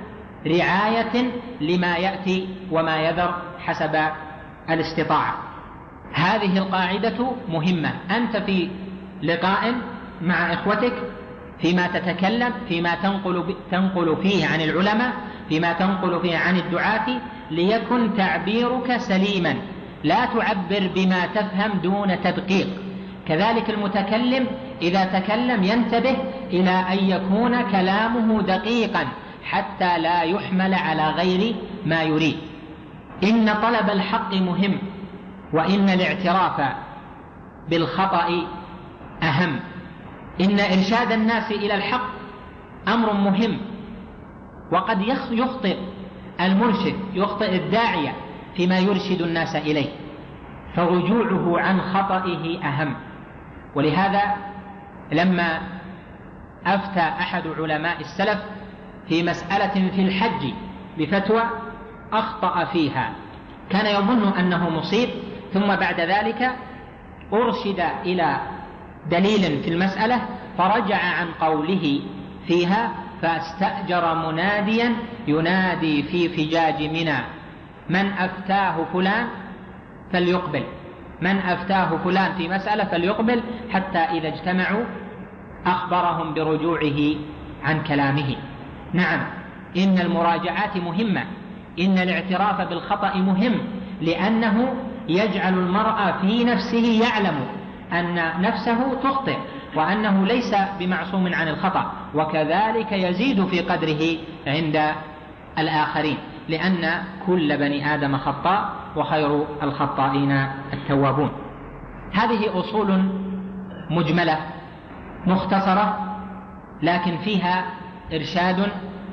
رعاية لما يأتي وما يذر حسب الاستطاعة. هذه القاعدة مهمة. أنت في لقاء مع إخوتك، فيما تتكلم، فيما تنقل, تنقل فيه عن العلماء، فيما تنقل فيه عن الدعاة، ليكن تعبيرك سليما، لا تعبر بما تفهم دون تدقيق. كذلك المتكلم إذا تكلم ينتبه إلى أن يكون كلامه دقيقا حتى لا يحمل على غير ما يريد. إن طلب الحق مهم، وإن الاعتراف بالخطأ أهم. إن إرشاد الناس إلى الحق أمر مهم، وقد يخطئ المرشد، يخطئ الداعية فيما يرشد الناس إليه، فرجوعه عن خطئه أهم. ولهذا لما أفتى أحد علماء السلف في مسألة في الحج بفتوى أخطأ فيها، كان يظن أنه مصيب، ثم بعد ذلك أرشد إلى دليل في المسألة فرجع عن قوله فيها، فاستأجر مناديا ينادي في فجاج منى: من أفتاه فلان فليقبل، من أفتاه فلان في مسألة فليقبل، حتى إذا اجتمعوا أخبرهم برجوعه عن كلامه. نعم، إن المراجعات مهمة، إن الاعتراف بالخطأ مهم، لأنه يجعل المرء في نفسه يعلم أن نفسه تخطئ وأنه ليس بمعصوم عن الخطأ، وكذلك يزيد في قدره عند الآخرين، لأن كل بني آدم خطاء وخير الخطائين التوابون. هذه أصول مجملة مختصرة، لكن فيها إرشاد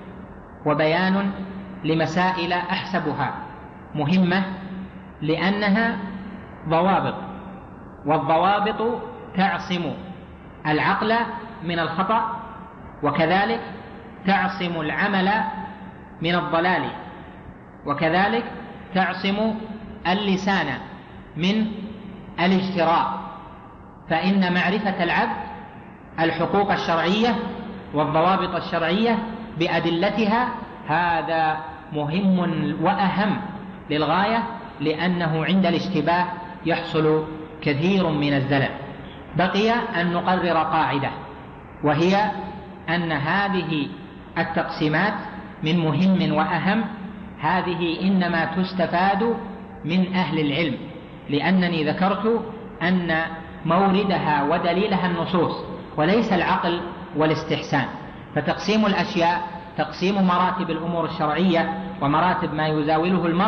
وبيان لمسائل أحسبها مهمة، لأنها ضوابط، والضوابط تعصم العقل من الخطأ، وكذلك تعصم العمل من الضلال، وكذلك تعصم اللسان من الاجتراء. فإن معرفة العبد الحقوق الشرعية والضوابط الشرعية بأدلتها هذا مهم وأهم للغاية، لأنه عند الاشتباه يحصل كثير من الزلل. بقي أن نقرر قاعدة، وهي أن هذه التقسيمات من مهم وأهم هذه إنما تستفاد من أهل العلم، لأنني ذكرت أن موردها ودليلها النصوص وليس العقل والاستحسان. فتقسيم الأشياء، تقسيم مراتب الأمور الشرعية ومراتب ما يزاوله المرء،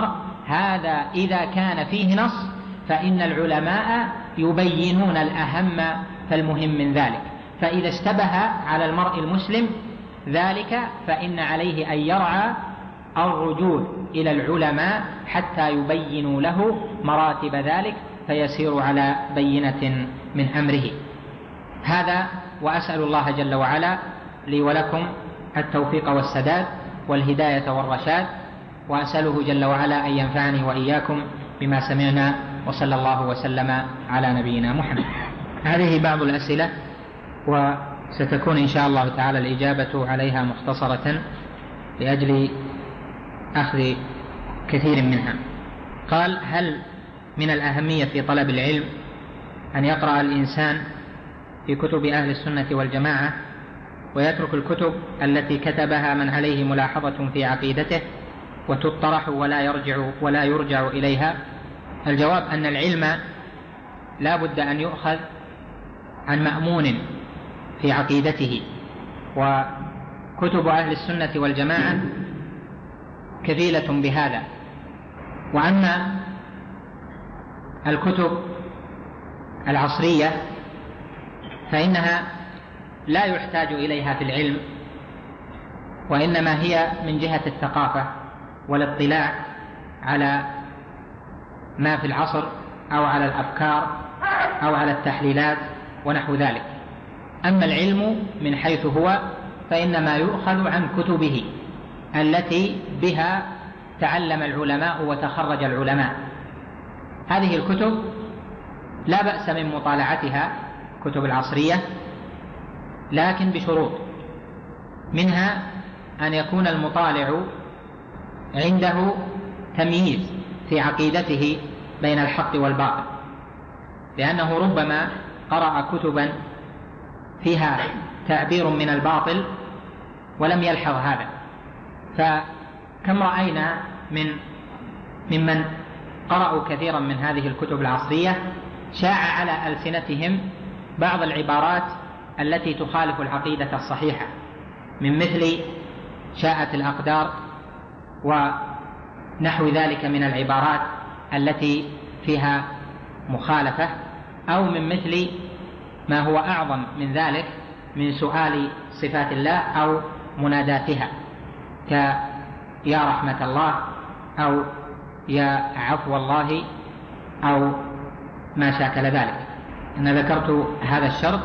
هذا إذا كان فيه نص فإن العلماء يبينون الأهم فالمهم من ذلك، فإذا اشتبه على المرء المسلم ذلك فإن عليه أن يرعى الرجوع إلى العلماء حتى يبينوا له مراتب ذلك فيسير على بينة من أمره. هذا، وأسأل الله جل وعلا لي ولكم التوفيق والسداد والهداية والرشاد، وأسأله جل وعلا أن ينفعني وإياكم بما سمعنا، وصلى الله وسلم على نبينا محمد. هذه بعض الأسئلة، وستكون إن شاء الله تعالى الإجابة عليها مختصرة لأجل أخذ كثير منها. قال: هل من الأهمية في طلب العلم أن يقرأ الإنسان في كتب أهل السنة والجماعة ويترك الكتب التي كتبها من عليه ملاحظة في عقيدته وتطرح ولا يرجع, ولا يرجع إليها؟ الجواب أن العلم لا بد أن يؤخذ عن مأمون في عقيدته، وكتب أهل السنة والجماعة كفيلة بهذا. وأما الكتب العصرية فإنها لا يحتاج إليها في العلم، وإنما هي من جهة الثقافة والاطلاع على ما في العصر أو على الأفكار أو على التحليلات ونحو ذلك. أما العلم من حيث هو فإنما يؤخذ عن كتبه التي بها تعلم العلماء وتخرج العلماء. هذه الكتب لا بأس من مطالعتها، كتب العصرية، لكن بشروط، منها أن يكون المطالع عنده تمييز في عقيدته بين الحق والباطل، لأنه ربما قرأ كتبا فيها تعبير من الباطل ولم يلحظ هذا. فكم رأينا من ممن قرأوا كثيرا من هذه الكتب العصرية شاع على ألسنتهم بعض العبارات التي تخالف العقيدة الصحيحة، من مثل شاءت الأقدار ونحو ذلك من العبارات التي فيها مخالفة، أو من مثل ما هو أعظم من ذلك من سؤال صفات الله أو مناداتها، كيا رحمة الله أو يا عفو الله أو ما شاكل ذلك. أنا ذكرت هذا الشرط،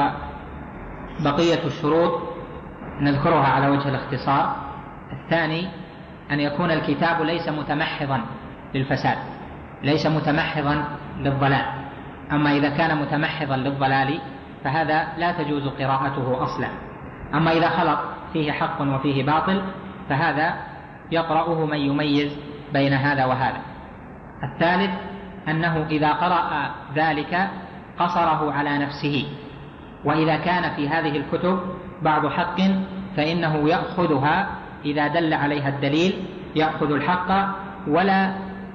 وبقية الشروط نذكرها على وجه الاختصار. الثاني أن يكون الكتاب ليس متمحضا للفساد، ليس متمحضا للضلال. أما إذا كان متمحضا للضلال فهذا لا تجوز قراءته أصلا. أما إذا خلط فيه حق وفيه باطل فهذا يقرأه من يميز بين هذا وهذا. الثالث أنه إذا قرأ ذلك قصره على نفسه، وإذا كان في هذه الكتب بعض حق فإنه يأخذها إذا دل عليها الدليل، يأخذ الحق ولا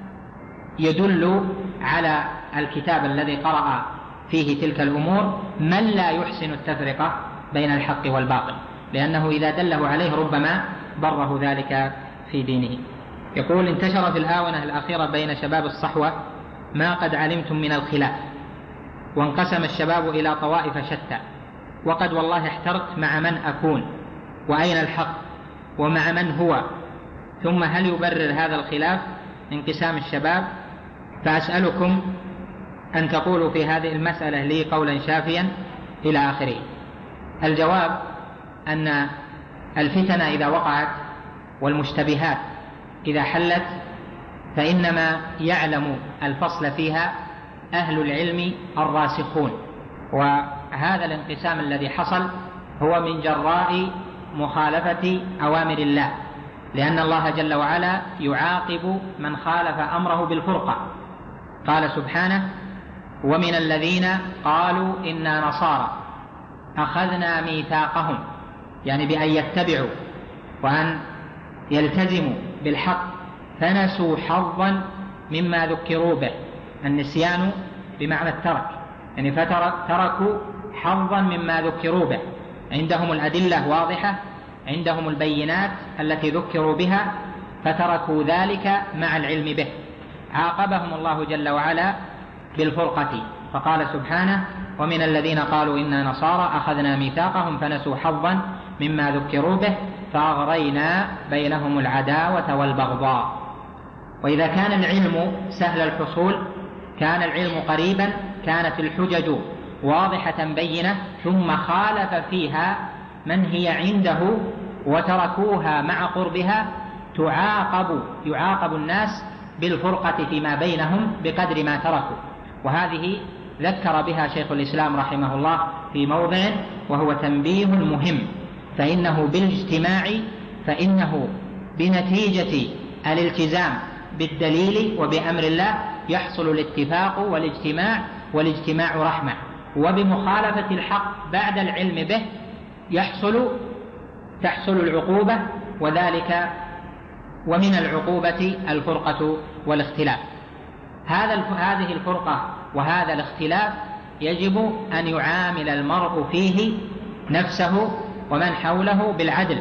يدل على الكتاب الذي قرأ فيه تلك الأمور من لا يحسن التفرقة بين الحق والباطل، لأنه إذا دله عليه ربما ضره ذلك في دينه. يقول: انتشر في الآونة الأخيرة بين شباب الصحوة ما قد علمتم من الخلاف، وانقسم الشباب إلى طوائف شتى، وقد والله احترت مع من أكون وأين الحق ومع من هو، ثم هل يبرر هذا الخلاف انقسام الشباب؟ فأسألكم أن تقولوا في هذه المسألة لي قولا شافيا إلى آخره. الجواب أن الفتن إذا وقعت والمشتبهات إذا حلت فإنما يعلم الفصل فيها أهل العلم الراسخون، وهذا الانقسام الذي حصل هو من جراء مخالفة أوامر الله، لأن الله جل وعلا يعاقب من خالف أمره بالفرقة. قال سبحانه: ومن الذين قالوا إنا نصارى أخذنا ميثاقهم، يعني بأن يتبعوا وأن يلتزموا بالحق فنسوا حظا مما ذكروا به. النسيان بمعنى الترك، يعني فتركوا حظا مما ذكروا به. عندهم الأدلة واضحة، عندهم البينات التي ذكروا بها، فتركوا ذلك مع العلم به. عاقبهم الله جل وعلا بالفرقة، فقال سبحانه: ومن الذين قالوا إنا نصارى أخذنا ميثاقهم فنسوا حظا مما ذكروا به فأغرينا بينهم العداوة والبغضاء. وإذا كان العلم سهل الحصول، كان العلم قريبا، كانت الحجج واضحة بينة، ثم خالف فيها من هي عنده وتركوها مع قربها، تعاقب يعاقب الناس بالفرقة فيما بينهم بقدر ما تركوا. وهذه ذكر بها شيخ الإسلام رحمه الله في موضع، وهو تنبيه مهم، فإنه بالاجتماع فإنه بنتيجة الالتزام بالدليل وبأمر الله يحصل الاتفاق والاجتماع، والاجتماع رحمة، وبمخالفة الحق بعد العلم به يحصل تحصل العقوبة، وذلك ومن العقوبة الفرقة والاختلاف. هذا هذه الفرقة وهذا الاختلاف يجب أن يعامل المرء فيه نفسه ومن حوله بالعدل،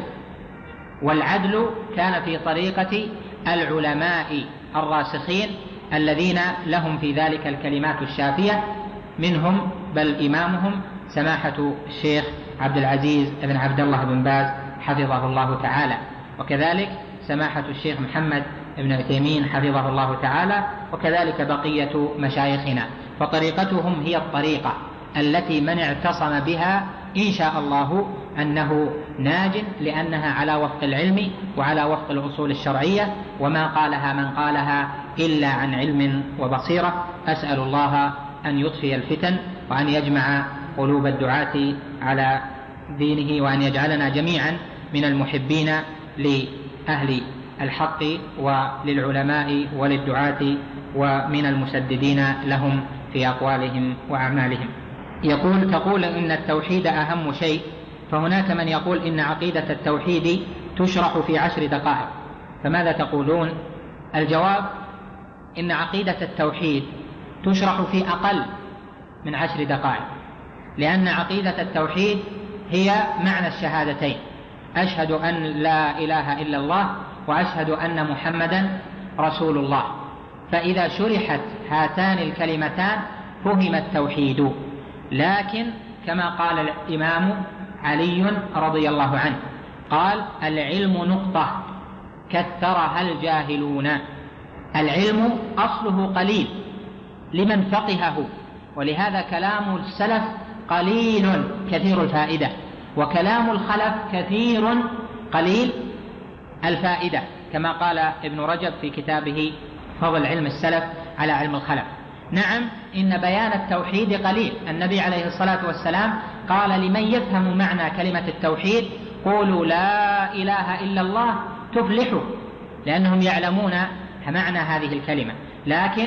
والعدل كان في طريقة العلماء الراسخين الذين لهم في ذلك الكلمات الشافية، منهم بل إمامهم سماحة الشيخ عبد العزيز بن عبد الله بن باز حفظه الله تعالى، وكذلك سماحة الشيخ محمد بن عثيمين حفظه الله تعالى، وكذلك بقية مشايخنا. فطريقتهم هي الطريقة التي من اعتصم بها إن شاء الله أنه ناج، لأنها على وفق العلم وعلى وفق الأصول الشرعية، وما قالها من قالها إلا عن علم وبصيرة. أسأل الله أن يطفئ الفتن وأن يجمع قلوب الدعاة على دينه، وأن يجعلنا جميعا من المحبين لأهل الحق وللعلماء وللدعاة، ومن المسددين لهم في أقوالهم وأعمالهم. يقول تقول إن التوحيد أهم شيء، فهناك من يقول إن عقيدة التوحيد تشرح في عشر دقائق، فماذا تقولون؟ الجواب: إن عقيدة التوحيد تشرح في أقل من عشر دقائق، لأن عقيدة التوحيد هي معنى الشهادتين: أشهد أن لا إله إلا الله وأشهد أن محمدا رسول الله. فإذا شرحت هاتان الكلمتان فهم التوحيد. لكن كما قال الإمام علي رضي الله عنه قال: العلم نقطة كثرها الجاهلون. العلم أصله قليل لمن فقهه، ولهذا كلام السلف قليل كثير الفائدة، وكلام الخلف كثير قليل الفائدة، كما قال ابن رجب في كتابه فضل علم السلف على علم الخلف. نعم، إن بيان التوحيد قليل. النبي عليه الصلاة والسلام قال: لمن يفهم معنى كلمة التوحيد قولوا لا إله إلا الله تفلحوا، لأنهم يعلمون معنى هذه الكلمة. لكن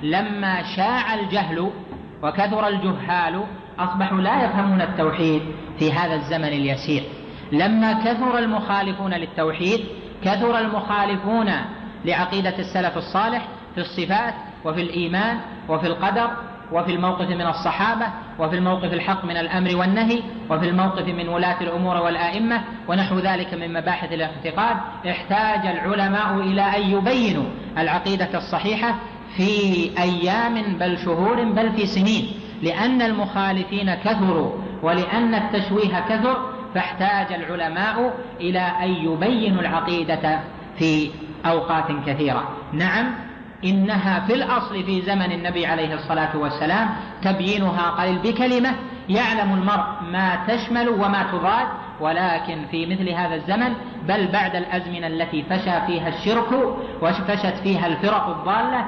لما شاع الجهل وكثر الجهال أصبحوا لا يفهمون التوحيد في هذا الزمن اليسير. لما كثر المخالفون للتوحيد، كثر المخالفون لعقيدة السلف الصالح في الصفات وفي الإيمان وفي القدر وفي الموقف من الصحابة وفي الموقف الحق من الأمر والنهي وفي الموقف من ولاة الأمور والآئمة ونحو ذلك من مباحث الاعتقاد، احتاج العلماء إلى أن يبينوا العقيدة الصحيحة في أيام بل شهور بل في سنين، لأن المخالفين كثروا ولأن التشويه كثر، فاحتاج العلماء إلى أن يبينوا العقيدة في أوقات كثيرة. نعم، إنها في الأصل في زمن النبي عليه الصلاة والسلام تبيينها قليل بكلمة يعلم المرء ما تشمل وما تضاد، ولكن في مثل هذا الزمن بل بعد الأزمنة التي فشى فيها الشرك وفشت فيها الفرق الضالة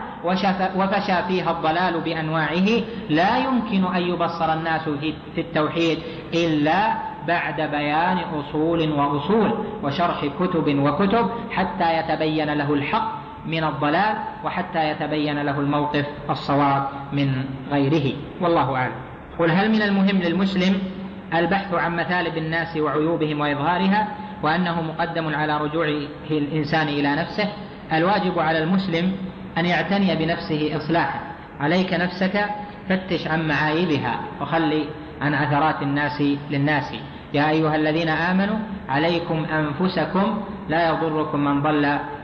وفشى فيها الضلال بأنواعه، لا يمكن أن يبصر الناس في التوحيد إلا بعد بيان أصول وأصول وشرح كتب وكتب حتى يتبين له الحق من الضلال، وحتى يتبين له الموقف الصواب من غيره، والله أعلم. قل: هل من المهم للمسلم البحث عن مثالب الناس وعيوبهم وإظهارها، وأنه مقدم على رجوع الإنسان إلى نفسه؟ الواجب على المسلم أن يعتني بنفسه إصلاحا. عليك نفسك، فتش عن معايبها وخلي عن عثرات الناس للناس. يا أيها الذين آمنوا عليكم أنفسكم لا يضركم من ضل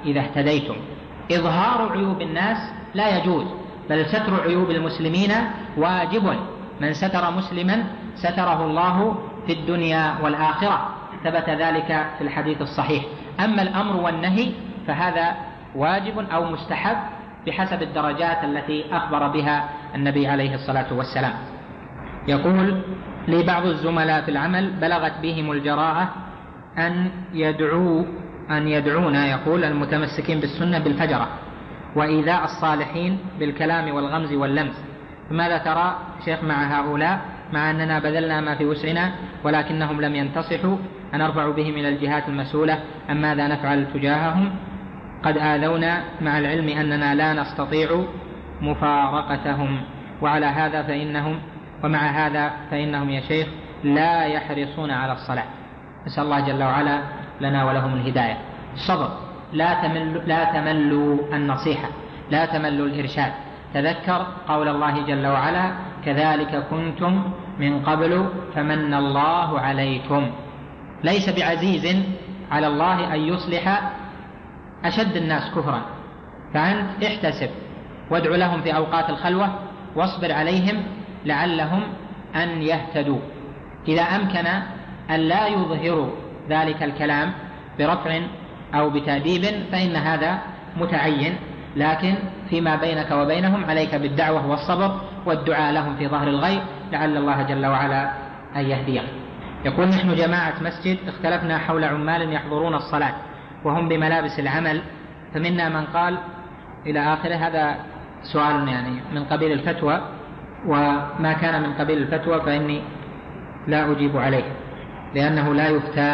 إذا اهتديتم. إظهار عيوب الناس لا يجوز، بل ستر عيوب المسلمين واجب. من ستر مسلما ستره الله في الدنيا والآخرة، ثبت ذلك في الحديث الصحيح. أما الأمر والنهي فهذا واجب أو مستحب بحسب الدرجات التي أخبر بها النبي عليه الصلاة والسلام. يقول لي بعض الزملاء في العمل بلغت بهم الجراءة أن يدعو أن يدعونا، يقول، المتمسكين بالسنة بالفجرة وإيذاء الصالحين بالكلام والغمز واللمس، فماذا ترى شيخ مع هؤلاء مع أننا بذلنا ما في وسعنا ولكنهم لم ينتصحوا، أنرفع بهم إلى الجهات المسؤولة أم ماذا نفعل تجاههم؟ قد آذونا مع العلم أننا لا نستطيع مفارقتهم، وعلى هذا فإنهم ومع هذا فإنهم يا شيخ لا يحرصون على الصلاة. نسأل الله جل وعلا لنا ولهم الهداية. الصبر، لا تملوا, لا تملوا النصيحة، لا تملوا الإرشاد. تذكر قول الله جل وعلا: كذلك كنتم من قبل فمن الله عليكم. ليس بعزيز على الله أن يصلح أشد الناس كفرا، فأنت احتسب وادع لهم في أوقات الخلوة واصبر عليهم لعلهم أن يهتدوا. إذا أمكن أن لا يظهروا ذلك الكلام برفع أو بتأديب فإن هذا متعين، لكن فيما بينك وبينهم عليك بالدعوة والصبر والدعاء لهم في ظهر الغيب لعل الله جل وعلا أن يهديهم. يقول: نحن جماعة مسجد اختلفنا حول عمال يحضرون الصلاة وهم بملابس العمل، فمنا من قال إلى آخره. هذا سؤال يعني من قبيل الفتوى، وما كان من قبيل الفتوى فإني لا أجيب عليه لأنه لا يفتى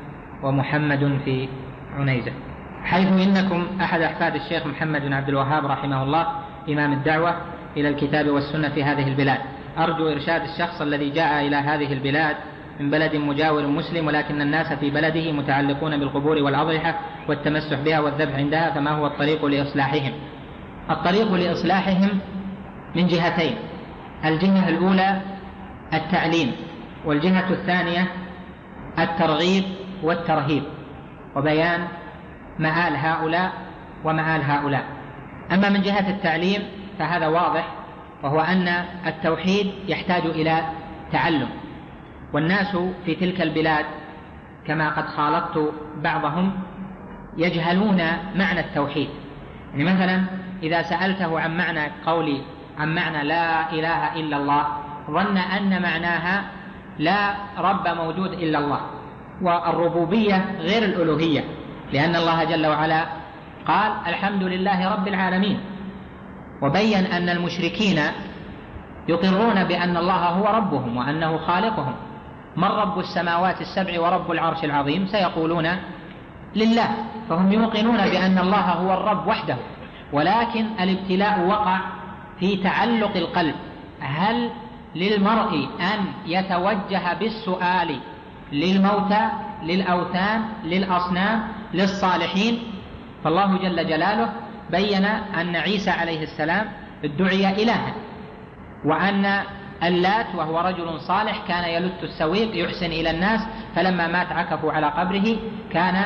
ومحمد في عنيزة. حيث إنكم أحد أحفاد الشيخ محمد بن عبد الوهاب رحمه الله إمام الدعوة إلى الكتاب والسنة في هذه البلاد، أرجو إرشاد الشخص الذي جاء إلى هذه البلاد من بلد مجاور مسلم ولكن الناس في بلده متعلقون بالقبور والأضرحة والتمسح بها والذبح عندها، فما هو الطريق لإصلاحهم؟ الطريق لإصلاحهم من جهتين: الجهة الأولى التعليم، والجهة الثانية الترغيب والترهيب وبيان مآل هؤلاء ومآل هؤلاء. أما من جهة التعليم فهذا واضح، وهو أن التوحيد يحتاج إلى تعلم، والناس في تلك البلاد كما قد خالطت بعضهم يجهلون معنى التوحيد. يعني مثلا إذا سألته عن معنى قولي عن معنى لا إله إلا الله ظن أن معناها لا رب موجود إلا الله، والربوبية غير الألوهية، لأن الله جل وعلا قال: الحمد لله رب العالمين، وبين أن المشركين يقرون بأن الله هو ربهم وأنه خالقهم. من رب السماوات السبع ورب العرش العظيم؟ سيقولون لله، فهم يوقنون بأن الله هو الرب وحده، ولكن الابتلاء وقع في تعلق القلب. هل للمرء أن يتوجه بالسؤال للموتى، للأوثان، للأصنام، للصالحين؟ فالله جل جلاله بين أن عيسى عليه السلام ادعي إلها، وأن اللات وهو رجل صالح كان يلت السويق يحسن إلى الناس، فلما مات عكفوا على قبره، كان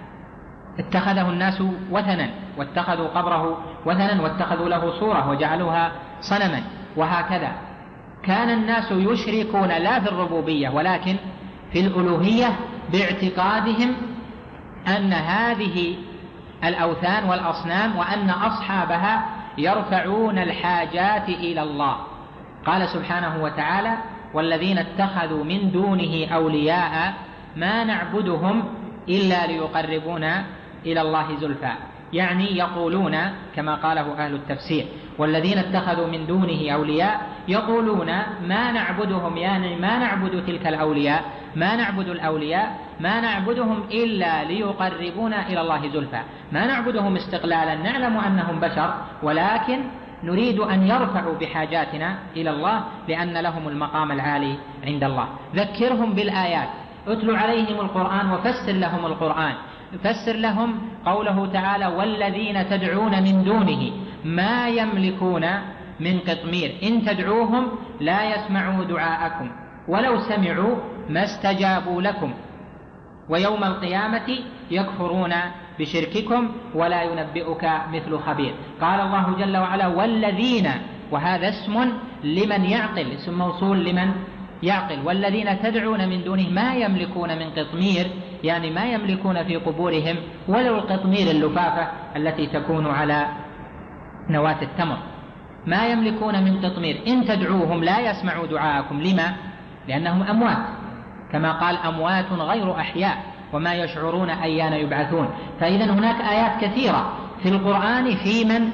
اتخذه الناس وثنا واتخذوا قبره وثنا واتخذوا له صورة وجعلوها صنما. وهكذا كان الناس يشركون لا في الربوبية ولكن في الألوهية باعتقادهم أن هذه الأوثان والأصنام وأن أصحابها يرفعون الحاجات إلى الله. قال سبحانه وتعالى: والذين اتخذوا من دونه أولياء ما نعبدهم إلا ليقربونا إلى الله زلفى. يعني يقولون كما قاله أهل التفسير: والذين اتخذوا من دونه أولياء يقولون ما نعبدهم، يعني ما نعبد تلك الأولياء، ما نعبد الأولياء، ما نعبدهم إلا ليقربونا إلى الله زلفى، ما نعبدهم استقلالا، نعلم أنهم بشر ولكن نريد أن يرفعوا بحاجاتنا إلى الله لأن لهم المقام العالي عند الله. ذكرهم بالآيات، اتل عليهم القرآن وفسر لهم القرآن، فسر لهم قوله تعالى: والذين تدعون من دونه ما يملكون من قطمير إن تدعوهم لا يسمعوا دعاءكم ولو سمعوا ما استجابوا لكم ويوم القيامة يكفرون بشرككم ولا ينبئك مثل خبير. قال الله جل وعلا والذين، وهذا اسم لمن يعقل، اسم موصول لمن يعقل. والذين تدعون من دونه ما يملكون من قطمير، يعني ما يملكون في قبورهم ولو القطمير اللفافة التي تكون على نواة التمر، ما يملكون من قطمير. إن تدعوهم لا يسمعوا دعاءكم. لما؟ لأنهم أموات، كما قال أموات غير أحياء وما يشعرون أيان يبعثون. فإذا هناك آيات كثيرة في القرآن في من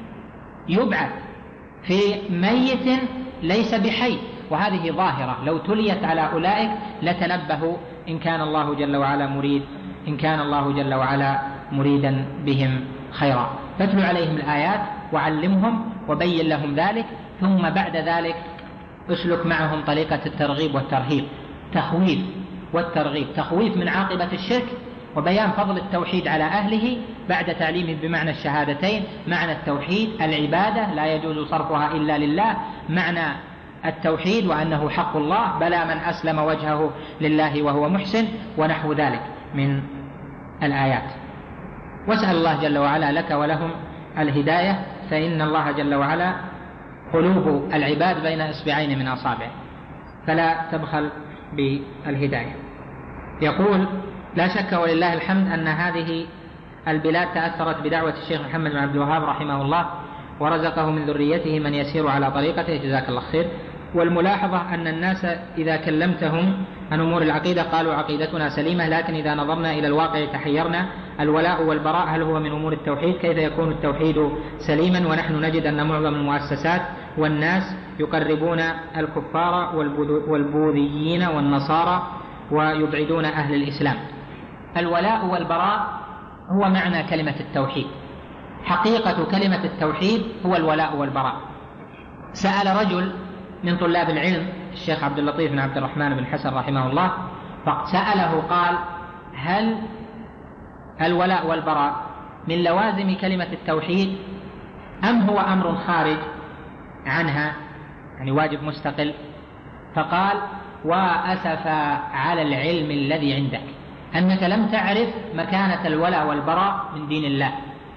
يبعث، في ميت ليس بحي، وهذه ظاهرة لو تليت على أولئك لتنبهوا إن كان الله جل وعلا مريد إن كان الله جل وعلا مريدا بهم خيرا. فاتلو عليهم الآيات وعلمهم وبين لهم ذلك، ثم بعد ذلك اسلك معهم طريقة الترغيب والترهيب، تخويف والترغيب، تخويف من عاقبة الشرك وبيان فضل التوحيد على أهله بعد تعليمه بمعنى الشهادتين، معنى التوحيد العبادة لا يجوز صرفها إلا لله، معنى التوحيد وأنه حق الله، بلى من أسلم وجهه لله وهو محسن، ونحو ذلك من الآيات. واسأل الله جل وعلا لك ولهم الهداية، فإن الله جل وعلا قلوب العباد بين إصبعين من أصابعه، فلا تبخل بالهداية. يقول لا شك ولله الحمد أن هذه البلاد تأثرت بدعوة الشيخ محمد بن عبد الوهاب رحمه الله، ورزقه من ذريته من يسير على طريقته، جزاك الله خير. والملاحظة أن الناس إذا كلمتهم عن أمور العقيدة قالوا عقيدتنا سليمة، لكن إذا نظرنا إلى الواقع تحيرنا. الولاء والبراء هل هو من أمور التوحيد؟ كيف يكون التوحيد سليما ونحن نجد أن معظم المؤسسات والناس يقربون الكفار والبوذيين والنصارى ويبعدون أهل الإسلام؟ الولاء والبراء هو معنى كلمة التوحيد، حقيقة كلمة التوحيد هو الولاء والبراء. سأل رجل من طلاب العلم الشيخ عبد اللطيف بن عبد الرحمن بن حسن رحمه الله، فسأله قال هل الولاء والبراء من لوازم كلمة التوحيد أم هو أمر خارج عنها، يعني واجب مستقل؟ فقال وأسفا على العلم الذي عندك أنك لم تعرف مكانة الولاء والبراء من دين الله.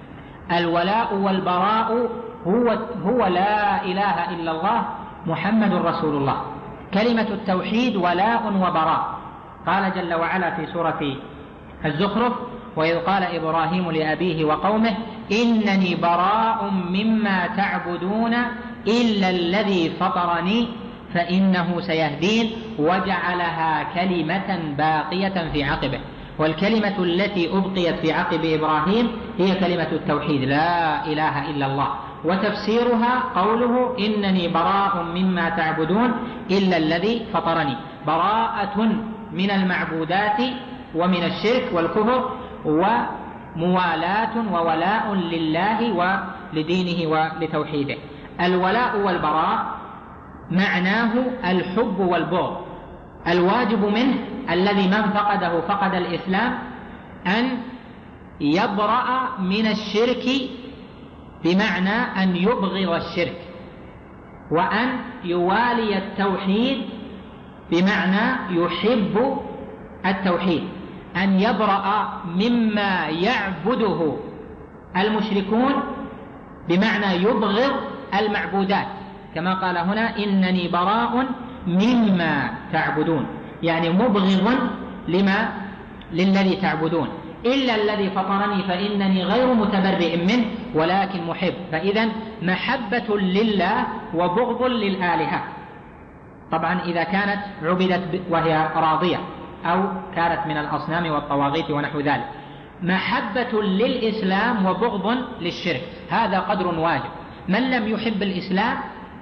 الولاء والبراء هو, هو لا إله إلا الله محمد رسول الله. كلمة التوحيد ولاء وبراء. قال جل وعلا في سورة الزخرف وإذ قال إبراهيم لأبيه وقومه إنني براء مما تعبدون إلا الذي فطرني فإنه سيهدين، وجعلها كلمة باقية في عقبه. والكلمة التي أبقيت في عقب إبراهيم هي كلمة التوحيد لا إله إلا الله. وتفسيرها قوله إنني براء مما تعبدون إلا الذي فطرني، براءة من المعبودات ومن الشرك والكفر، وموالاة وولاء لله ولدينه ولتوحيده. الولاء والبراء معناه الحب والبغض. الواجب منه الذي من فقده فقد الإسلام أن يبرأ من الشرك، بمعنى أن يبغض الشرك، وأن يوالي التوحيد بمعنى يحب التوحيد، أن يبرأ مما يعبده المشركون بمعنى يبغض المعبودات، كما قال هنا إنني براء مما تعبدون، يعني مبغض لما للذي تعبدون، إلا الذي فطرني فإنني غير متبرئ منه ولكن محب. فإذا محبة لله وبغض للآلهة، طبعا إذا كانت عبدت وهي راضية أو كانت من الأصنام والطواغيت ونحو ذلك. محبة للإسلام وبغض للشرك، هذا قدر واجب. من لم يحب الإسلام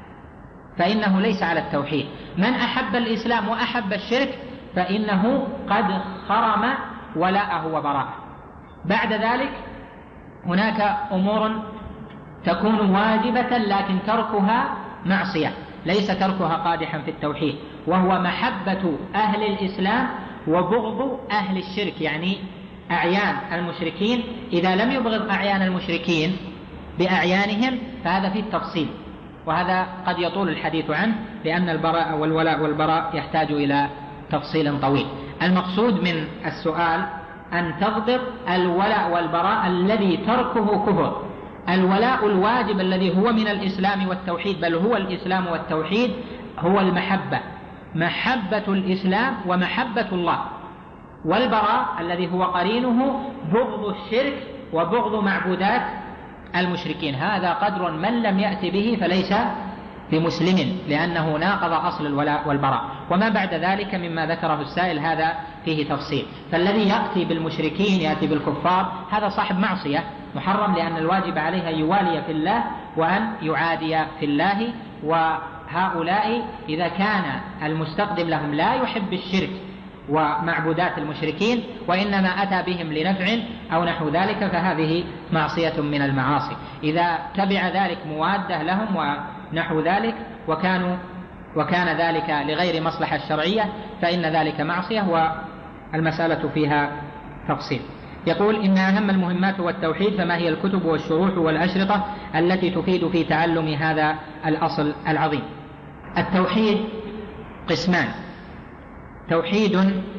فإنه ليس على التوحيد، من أحب الإسلام وأحب الشرك فإنه قد خرم ولاءه وبراءه. بعد ذلك هناك أمور تكون واجبة لكن تركها معصية، ليس تركها قادحا في التوحيد، وهو محبة أهل الإسلام وبغض أهل الشرك، يعني أعيان المشركين. إذا لم يبغض أعيان المشركين بأعيانهم فهذا فيه التفصيل، وهذا قد يطول الحديث عنه لأن البراء والولاء والبراء يحتاج إلى تفصيل طويل. المقصود من السؤال أن تضبط الولاء والبراء الذي تركه كفر. الولاء الواجب الذي هو من الإسلام والتوحيد، بل هو الإسلام والتوحيد، هو المحبة، محبة الإسلام ومحبة الله. والبراء الذي هو قرينه بغض الشرك وبغض معبودات المشركين. هذا قدر من لم يأت به فليس بمسلم، لأنه ناقض أصل الولاء والبراء. وما بعد ذلك مما ذكره السائل هذا فيه تفصيل. فالذي يأتي بالمشركين يأتي بالكفار هذا صاحب معصية محرم، لأن الواجب عليه أن يوالي في الله وأن يعادي في الله. وهؤلاء إذا كان المستقدم لهم لا يحب الشرك ومعبودات المشركين وإنما أتى بهم لنفع أو نحو ذلك فهذه معصية من المعاصي. إذا تبع ذلك موادة لهم ونحو ذلك وكانوا وكان ذلك لغير مصلحة الشرعية فإن ذلك معصية، والمسألة فيها تفصيل. يقول: إن أهم المهمات هو التوحيد، فما هي الكتب والشروح والأشرطة التي تفيد في تعلم هذا الأصل العظيم؟ التوحيد قسمان: توحيد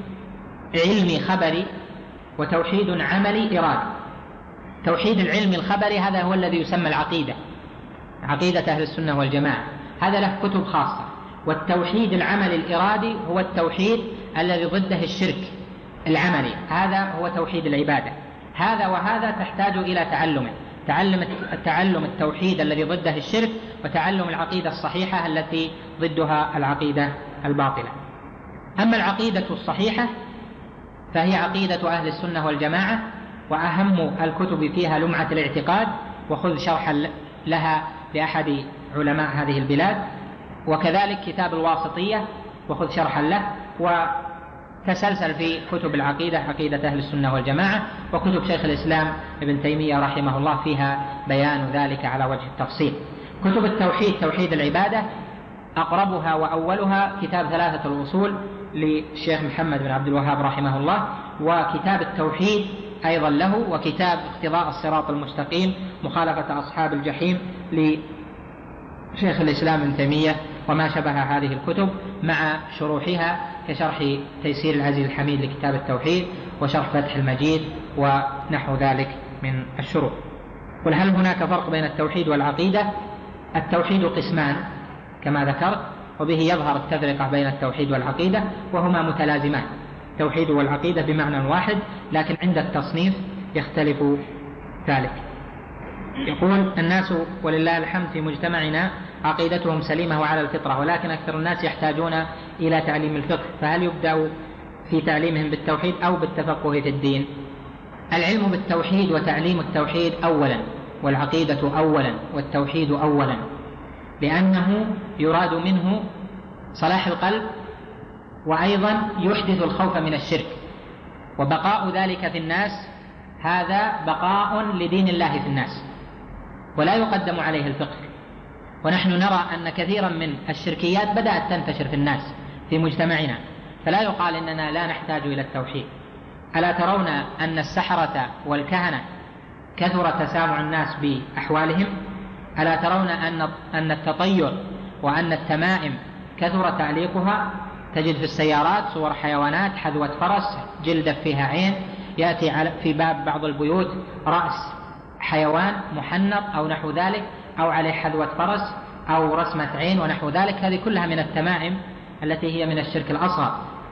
علمي خبري وتوحيد عملي إرادي. توحيد العلم الخبري هذا هو الذي يسمى العقيدة، عقيدة أهل السنة والجماعة، هذا له كتب خاصة. والتوحيد العملي الإرادي هو التوحيد الذي ضده الشرك العملي، هذا هو توحيد العبادة. هذا وهذا تحتاج إلى تعلمه، تعلم التعلم التوحيد الذي ضده الشرك، وتعلم العقيدة الصحيحة التي ضدها العقيدة الباطلة. أما العقيدة الصحيحة فهي عقيدة أهل السنة والجماعة، وأهم الكتب فيها لمعة الاعتقاد، وخذ شرحا لها لأحد علماء هذه البلاد، وكذلك كتاب الواسطية وخذ شرحا له، وتسلسل في كتب العقيدة عقيدة أهل السنة والجماعة، وكتب شيخ الإسلام ابن تيمية رحمه الله فيها بيان ذلك على وجه التفصيل. كتب التوحيد توحيد العبادة أقربها وأولها كتاب ثلاثة الأصول للشيخ محمد بن عبد الوهاب رحمه الله، وكتاب التوحيد أيضا له، وكتاب اقتضاء الصراط المستقيم مخالفة أصحاب الجحيم لشيخ الإسلام ابن تيمية، وما شبه هذه الكتب مع شروحها كشرح تيسير العزيز الحميد لكتاب التوحيد، وشرح فتح المجيد ونحو ذلك من الشروح. قل: هل هناك فرق بين التوحيد والعقيدة؟ التوحيد قسمان كما ذكرت، وبه يظهر التفرقة بين التوحيد والعقيدة، وهما متلازمان، التوحيد والعقيدة بمعنى واحد، لكن عند التصنيف يختلف ذلك. يقول: الناس ولله الحمد في مجتمعنا عقيدتهم سليمة وعلى الفطرة، ولكن أكثر الناس يحتاجون إلى تعليم الفقه، فهل يبدأ في تعليمهم بالتوحيد أو بالتفقه في الدين؟ العلم بالتوحيد وتعليم التوحيد أولا، والعقيدة أولا، والتوحيد أولا، لأنه يراد منه صلاح القلب، وأيضا يحدث الخوف من الشرك، وبقاء ذلك في الناس هذا بقاء لدين الله في الناس، ولا يقدم عليه الفقه. ونحن نرى أن كثيرا من الشركيات بدأت تنتشر في الناس في مجتمعنا، فلا يقال إننا لا نحتاج إلى التوحيد. ألا ترون أن السحرة والكهنة كثر تسامع الناس بأحوالهم؟ ألا ترون أن أن التطير وأن التمائم كثر تعليقها؟ تجد في السيارات صور حيوانات، حذوة فرس، جلدة فيها عين، يأتي في باب بعض البيوت رأس حيوان محنط أو نحو ذلك، أو عليه حذوة فرس أو رسمة عين ونحو ذلك. هذه كلها من التمائم التي هي من الشرك الأصغر.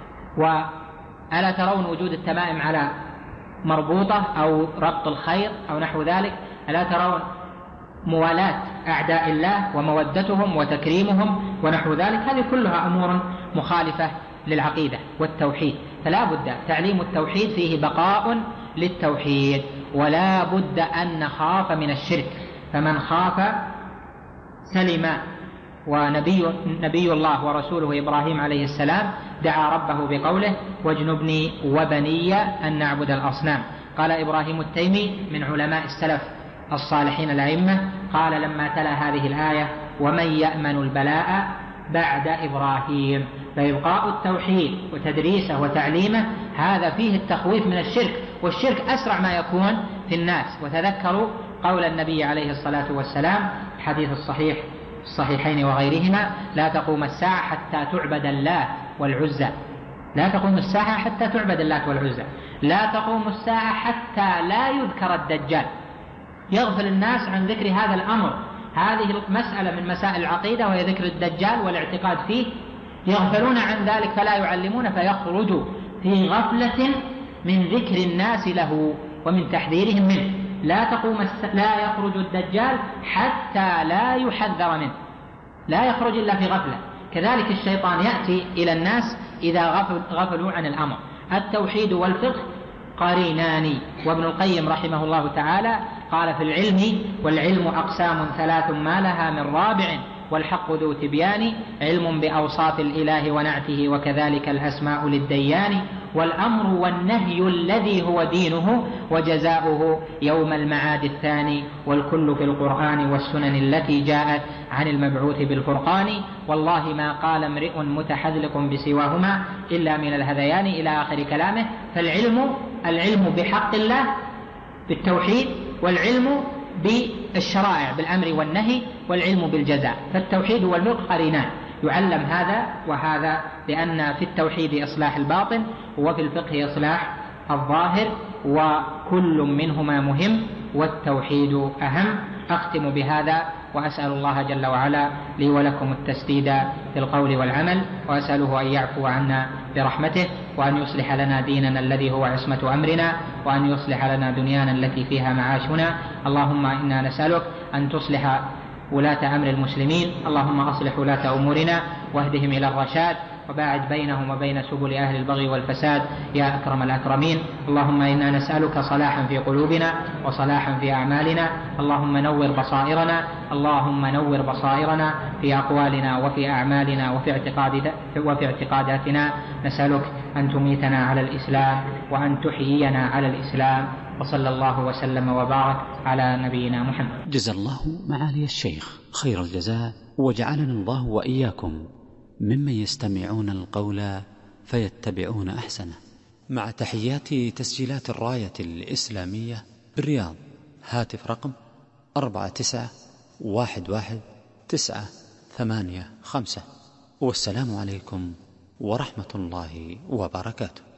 وألا ترون وجود التمائم على مربوطة أو ربط الخير أو نحو ذلك؟ ألا ترون موالاة أعداء الله ومودتهم وتكريمهم ونحو ذلك؟ هذه كلها أمور مخالفة للعقيدة والتوحيد. فلا بد تعليم التوحيد فيه بقاء للتوحيد، ولا بد أن نخاف من الشرك، فمن خاف سلم. ونبي نبي الله ورسوله إبراهيم عليه السلام دعا ربه بقوله: واجنبني وبني أن نعبد الأصنام. قال إبراهيم التيمي من علماء السلف الصالحين الأئمة، قال لما تلا هذه الآية: ومن يأمن البلاء بعد إبراهيم، فإبقاء التوحيد وتدريسه وتعليمه هذا فيه التخويف من الشرك، والشرك أسرع ما يكون في الناس. وتذكروا قول النبي عليه الصلاة والسلام الحديث الصحيح الصحيحين وغيرهما: لا تقوم الساعة حتى تعبد الله والعزى. لا تقوم الساعة حتى تعبد اللات والعزى، لا تقوم الساعة حتى لا يذكر الدجال. يغفل الناس عن ذكر هذا الأمر، هذه مسألة من مسائل العقيدة وهي ذكر الدجال والاعتقاد فيه، يغفلون عن ذلك فلا يعلمون، فيخرج في غفلة من ذكر الناس له ومن تحذيرهم منه. لا تقوم الس... لا يخرج الدجال حتى لا يحذر منه، لا يخرج إلا في غفلة. كذلك الشيطان يأتي إلى الناس إذا غفل... غفلوا عن الأمر. التوحيد والفقه قرينان. وابن القيم رحمه الله تعالى قال في العلم: والعلم أقسام ثلاث ما لها من رابع، والحق ذو تبيان، علم بأوصاف الإله ونعته وكذلك الأسماء للديان، والأمر والنهي الذي هو دينه وجزاؤه يوم المعاد الثاني، والكل في القرآن والسنن التي جاءت عن المبعوث بالفرقان، والله ما قال امرئ متحذلق بسواهما إلا من الهذيان، إلى آخر كلامه. فالعلم العلم بحق الله بالتوحيد، والعلم بالشرائع بالأمر والنهي، والعلم بالجزاء. فالتوحيد والفقه قرينان، يعلم هذا وهذا، لأن في التوحيد إصلاح الباطن وفي الفقه إصلاح الظاهر، وكل منهما مهم والتوحيد أهم. أختم بهذا وأسأل الله جل وعلا لي ولكم التسديد في القول والعمل، وأسأله أن يعفو عنا برحمته، وأن يصلح لنا ديننا الذي هو عصمة أمرنا، وأن يصلح لنا دنيانا التي فيها معاشنا. اللهم إنا نسألك أن تصلح ولاة أمر المسلمين، اللهم أصلح ولاة أمورنا واهدهم إلى الرشاد، وباعد بينهم وبين سبل أهل البغي والفساد يا أكرم الأكرمين. اللهم إنا نسألك صلاحا في قلوبنا وصلاحا في أعمالنا، اللهم نور بصائرنا، اللهم نور بصائرنا في أقوالنا وفي أعمالنا وفي اعتقاد وفي اعتقاداتنا. نسألك أن تميتنا على الإسلام وأن تحيينا على الإسلام، وصلى الله وسلم وبارك على نبينا محمد. جزا الله معالي الشيخ خير الجزاء، وجعلنا الله وإياكم ممن يستمعون القول فيتبعون أحسنه. مع تحيات تسجيلات الراية الإسلامية بالرياض، هاتف رقم أربعة تسعة واحد واحد تسعة ثمانية خمسة، والسلام عليكم ورحمة الله وبركاته.